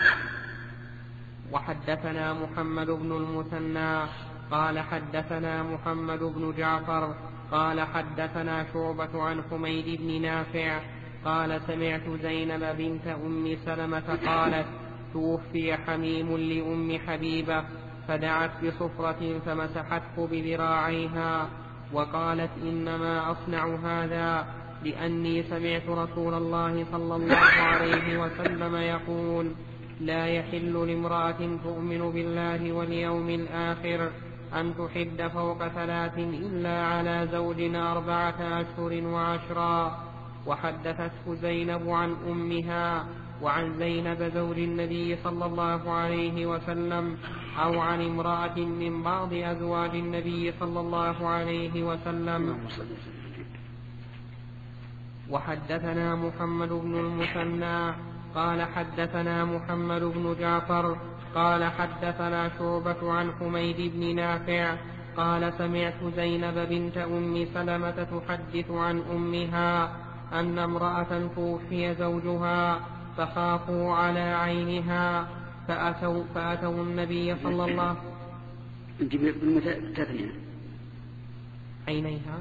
وحدثنا محمد بن المثنى قال حدثنا محمد بن جعفر قال حدثنا شعبة عن حميد بن نافع قال سمعت زينب بنت أم سلمة قالت: توفي حميم لأم حبيبة فدعت بصفرة فمسحته بذراعيها وقالت إنما أصنع هذا لأني سمعت رسول الله صلى الله عليه وسلم يقول لا يحل لامرأة تؤمن بالله واليوم الآخر أن تحد فوق ثلاث إلا على زوج أربعة أشهر وعشرا. وحدثته زينب عن أمها وعن زينب زوج النبي صلى الله عليه وسلم أو عن امرأة من بعض أزواج النبي صلى الله عليه وسلم. وحدثنا محمد بن المثنى قال حدثنا محمد بن جعفر قال حدثنا شعبة عن حميد بن نافع قال سمعت زينب بنت أم سلمة تحدث عن أمها أن امرأة توفي زوجها فخافوا على عينها فأتوا, فأتوا النبي صلى الله بالمتثنية عينيها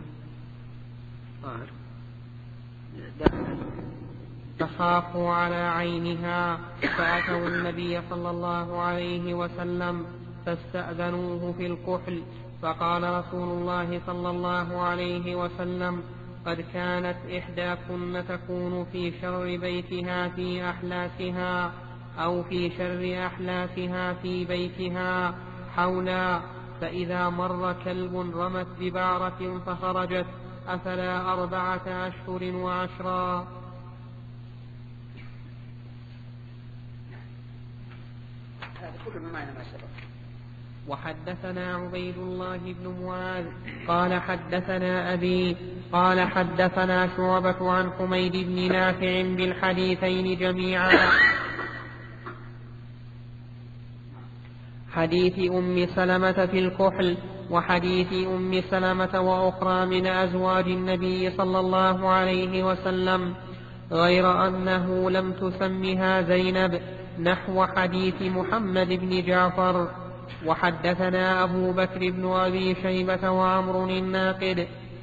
فخافوا على عينها فأتوا النبي صلى الله عليه وسلم فاستأذنوه في الكحل فقال رسول الله صلى الله عليه وسلم قد كانت إحداكن تكون في شر بيتها في أحلاسها أو في شر أحلاسها في بيتها حولا فإذا مر كلب رمت ببعرة فخرجت أفلا أربعة أشهر وعشرا. وحدثنا عبيد الله بن معاذ قال حدثنا أبي قال حدثنا شعبة عن حميد بن نافع بالحديثين جميعا حديث أم سلمة في الكحل وحديث أم سلمة وأخرى من أزواج النبي صلى الله عليه وسلم غير أنه لم تسمها زينب نحو حديث محمد بن جعفر. وحدثنا أبو بكر بن أبي شيبة وعمر الناقد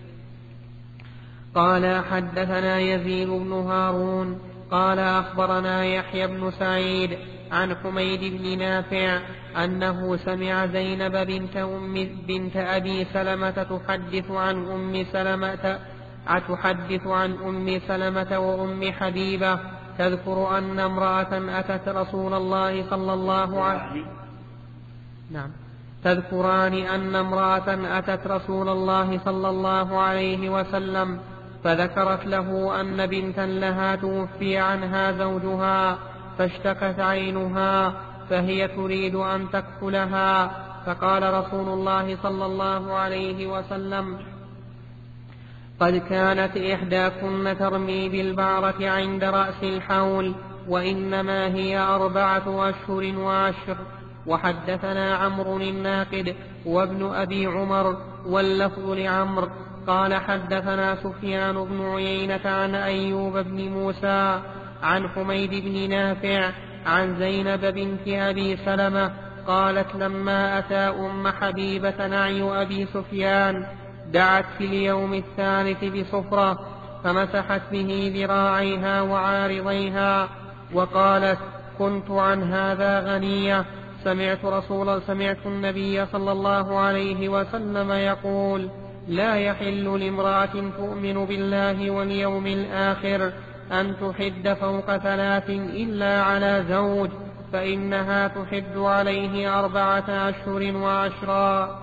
قال حدثنا يزيد بن هارون قال أخبرنا يحيى بن سعيد عن حميد بن نافع أنه سمع زينب بنت, أم بنت أبي سلمة تحدث عن أم سلمة تحدث عن أم سلمة وأم حبيبة تذكر أن امرأة أتت رسول الله صلى الله عليه نعم تذكران أن امرأة أتت رسول الله صلى الله عليه وسلم فذكرت له أن بنتا لها توفي عنها زوجها فاشتكت عينها فهي تريد أن تكفلها فقال رسول الله صلى الله عليه وسلم قد كانت إحداكن ترمي بالبعرة عند رأس الحول وإنما هي أربعة أشهر وعشر. وحدثنا عمرو الناقد وابن أبي عمر واللفظ لعمر قال حدثنا سفيان بن عيينة عن أيوب بن موسى عن حميد بن نافع عن زينب بنت أبي سلمة قالت لما أتى أم حبيبة نعي أبي سفيان دعت في اليوم الثالث بصفرة فمسحت به ذراعيها وعارضيها وقالت كنت عن هذا غنية سمعت رسول سمعت النبي صلى الله عليه وسلم يقول لا يحل لامرأة تؤمن بالله واليوم الآخر أن تحد فوق ثلاث إلا على زوج فإنها تحد عليه أربعة أشهر وعشرا.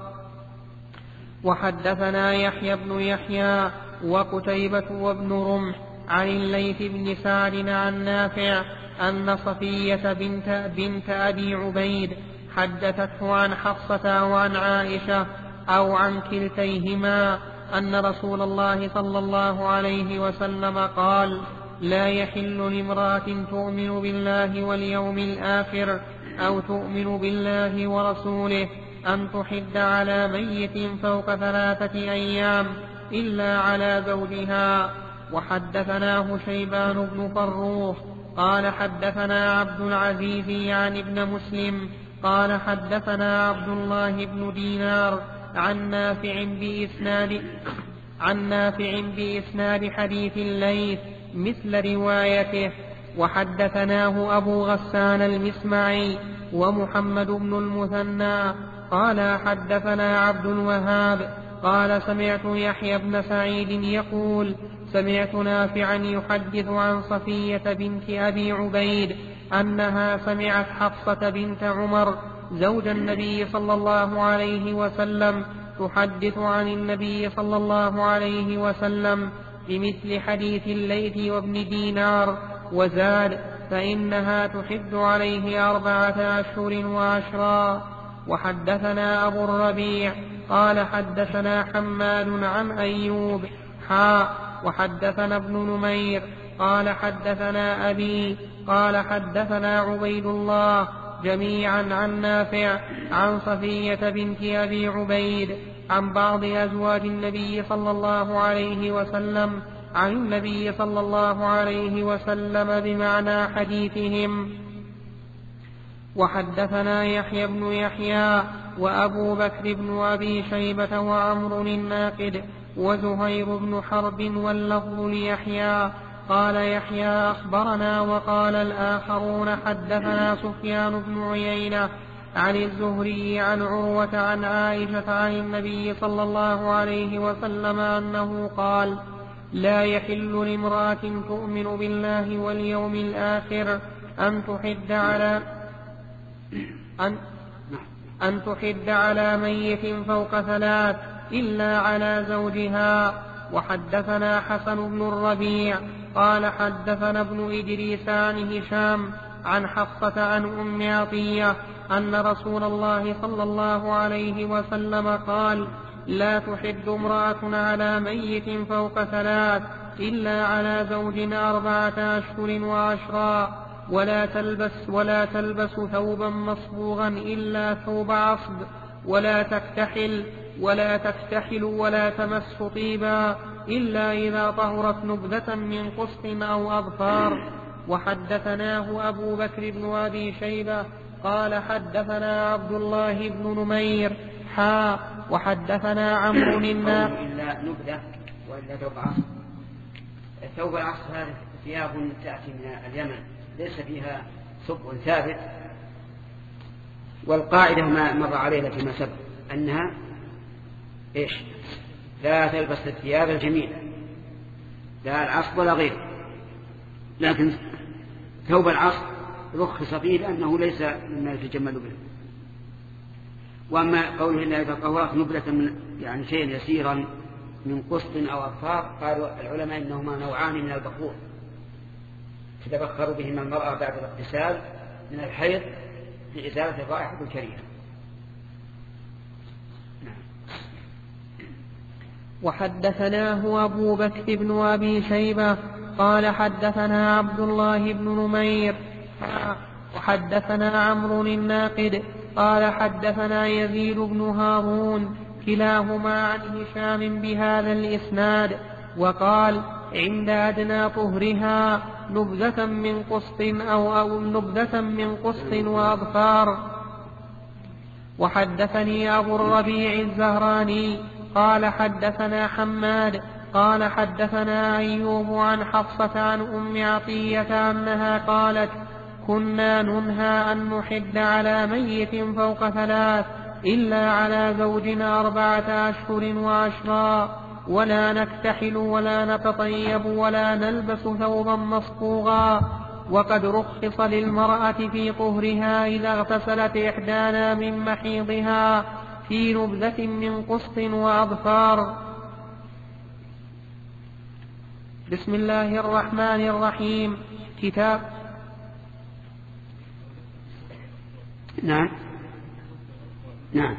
وحدثنا يحيى بن يحيى وقتيبة وابن رمح عن الليث بن سعد عن نافع أن صفية بنت, بنت أبي عبيد حدثته عن حفصة وعن عائشة أو عن كلتيهما أن رسول الله صلى الله عليه وسلم قال لا يحل لامرأة تؤمن بالله واليوم الآخر أو تؤمن بالله ورسوله أن تحد على ميت فوق ثلاثة أيام إلا على زوجها. وحدثناه شيبان بن فروخ قال حدثنا عبد العزيز يعني ابن مسلم قال حدثنا عبد الله بن دينار عن نافع بإسناد عن نافع بإسناد حديث الليث مثل روايته. وحدثناه أبو غسان المسمعي ومحمد بن المثنى قال حدثنا عبد الوهاب قال سمعت يحيى بن سعيد يقول سمعت نافعا يحدث عن صفية بنت أبي عبيد أنها سمعت حفصة بنت عمر زوج النبي صلى الله عليه وسلم تحدث عن النبي صلى الله عليه وسلم بمثل حديث الليث وابن دينار وزاد فإنها تحد عليه أربعة أشهر وعشرا. وحدثنا أبو الربيع قال حدثنا حماد عن أيوب حاء وحدثنا ابن نمير قال حدثنا أبي قال حدثنا عبيد الله جميعا عن نافع عن صفية بنت أبي عبيد عن بعض أزواج النبي صلى الله عليه وسلم عن النبي صلى الله عليه وسلم بمعنى حديثهم. وحدثنا يحيى بن يحيى وأبو بكر بن أبي شيبة وعمر الناقد وزهير بن حرب واللفظ ليحيى قال يحيى أخبرنا وقال الآخرون حدثنا سفيان بن عيينة عن الزهري عن عروة عن عائشة عن النبي صلى الله عليه وسلم أنه قال لا يحل لامرأة تؤمن بالله واليوم الآخر أن تحد على أن, أن تحد على ميت فوق ثلاث إلا على زوجها. وحدثنا حسن بن الربيع قال حدثنا ابن إدريس عن هشام عن حفصة عن أم عطية أن رسول الله صلى الله عليه وسلم قال لا تحد امرأة على ميت فوق ثلاث إلا على زوج أربعة أشهر وعشرا ولا تلبس, ولا تلبس ثوبا مصبوغا إلا ثوب عصب ولا تكتحل ولا تكتحل ولا تمس طيبا إلا إذا طهرت نبذة من قسط أو أظفار. وحدثناه أبو بكر بن أبي شيبة قال حدثنا عبد الله بن نمير حا وحدثنا عمرو الناقد إلا نبذة وإلا ثوب عصب. ثوب العصب هذه ثياب تأتي من اليمن ليس فيها صبغ ثابت، والقاعدة ما مر علينا فيما سبق أنها إيش؟ لا تلبس الثياب الجميلة لا العصب ولا غيره، لكن ثوب العصب رخص فيه لأنه ليس مما يتجمل به. وأما قوله إلا إذا طهرت نبلة من يعني شيء يسيرا من قسط أو أظفار قالوا العلماء إنهما نوعان من البخور تتبخر بهما المرأة بعد الاغتسال من الحيض لإزالة الرائحة الكريهة. وحدثناه أبو بكر بن أبي شيبة قال حدثنا عبد الله بن نمير وحدثنا عمرو الناقد قال حدثنا يزيد بن هارون كلاهما عن هشام بهذا الإسناد وقال عند أدنى طهرها نبذة من قسط أو, أو نبذة من قسط وأظفار. وحدثني أبو الربيع الزهراني قال حدثنا حماد قال حدثنا أيوب عن حفصة عن أم عطية أنها قالت كنا ننهى أن نحد على ميت فوق ثلاث إلا على زوجنا أربعة أشهر وعشرا ولا نكتحل ولا نتطيب ولا نلبس ثوبا مصبوغا. وقد رخص للمرأة في طهرها إذا اغتسلت إحدانا من محيضها في نبذة من قسط وأظفار. بسم الله الرحمن الرحيم. كتاب نعم نعم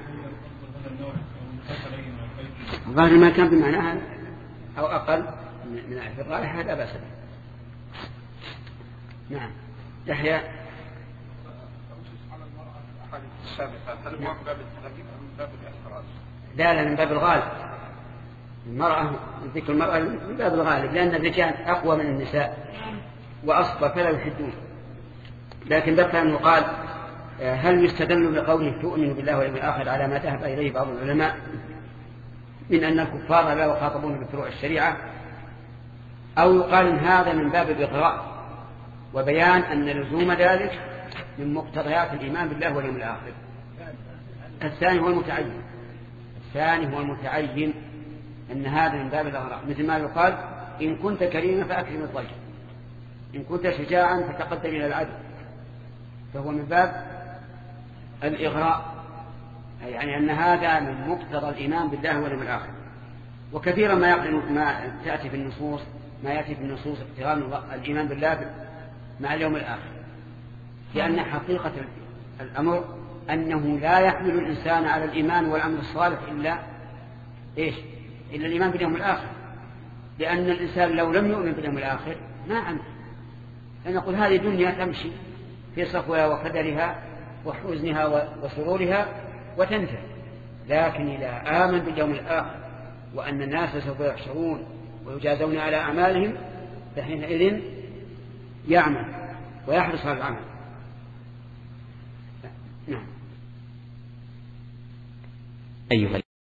ظاهر ما كان بمعناها أو أقل من الرائحة لا بأس به. نعم يحيى لا لا من باب الغالب المرأة ذكر المرأة من باب الغالب لأن الرجال أقوى من النساء وأصفى فلا يحدون. لكن بقى أنه قال هل يستدل بقوله تؤمن بالله واليوم الآخر على ما ذهب إليه بعض العلماء من أن الكفار لا يخاطبون بفروع الشريعة، أو يقال إن هذا من باب الإغراء وبيان أن لزوم ذلك من مقتضيات الإيمان بالله واليوم الآخر. الثاني هو المتعين الثاني هو المتعين أن هذا من باب الأغراء، مثل ما يقال إن كنت كريما فأكرم الضيف، إن كنت شجاعا فتقدم إلى العدل، فهو من باب الإغراء، يعني أن هذا من مقتضى الإيمان بالله واليوم الآخر. وكثيرا ما ما تأتي في النصوص ما يأتي في النصوص اقتران الإيمان بالله مع اليوم الآخر، لأن حقيقة الأمر أنه لا يحمل الإنسان على الإيمان والعمل الصالح إلا إيش؟ إلا الإيمان باليوم الآخر، لأن الإنسان لو لم يؤمن باليوم الآخر ما عمل. فنقول هذه دنيا تمشي في صفوها وقدرها وحزنها وسرورها وتنتهي، لكن إذا آمن باليوم الآخر وأن الناس سوف يحشرون ويجازون على أعمالهم فحينئذ يعمل ويحرص على العمل. نعم. أيها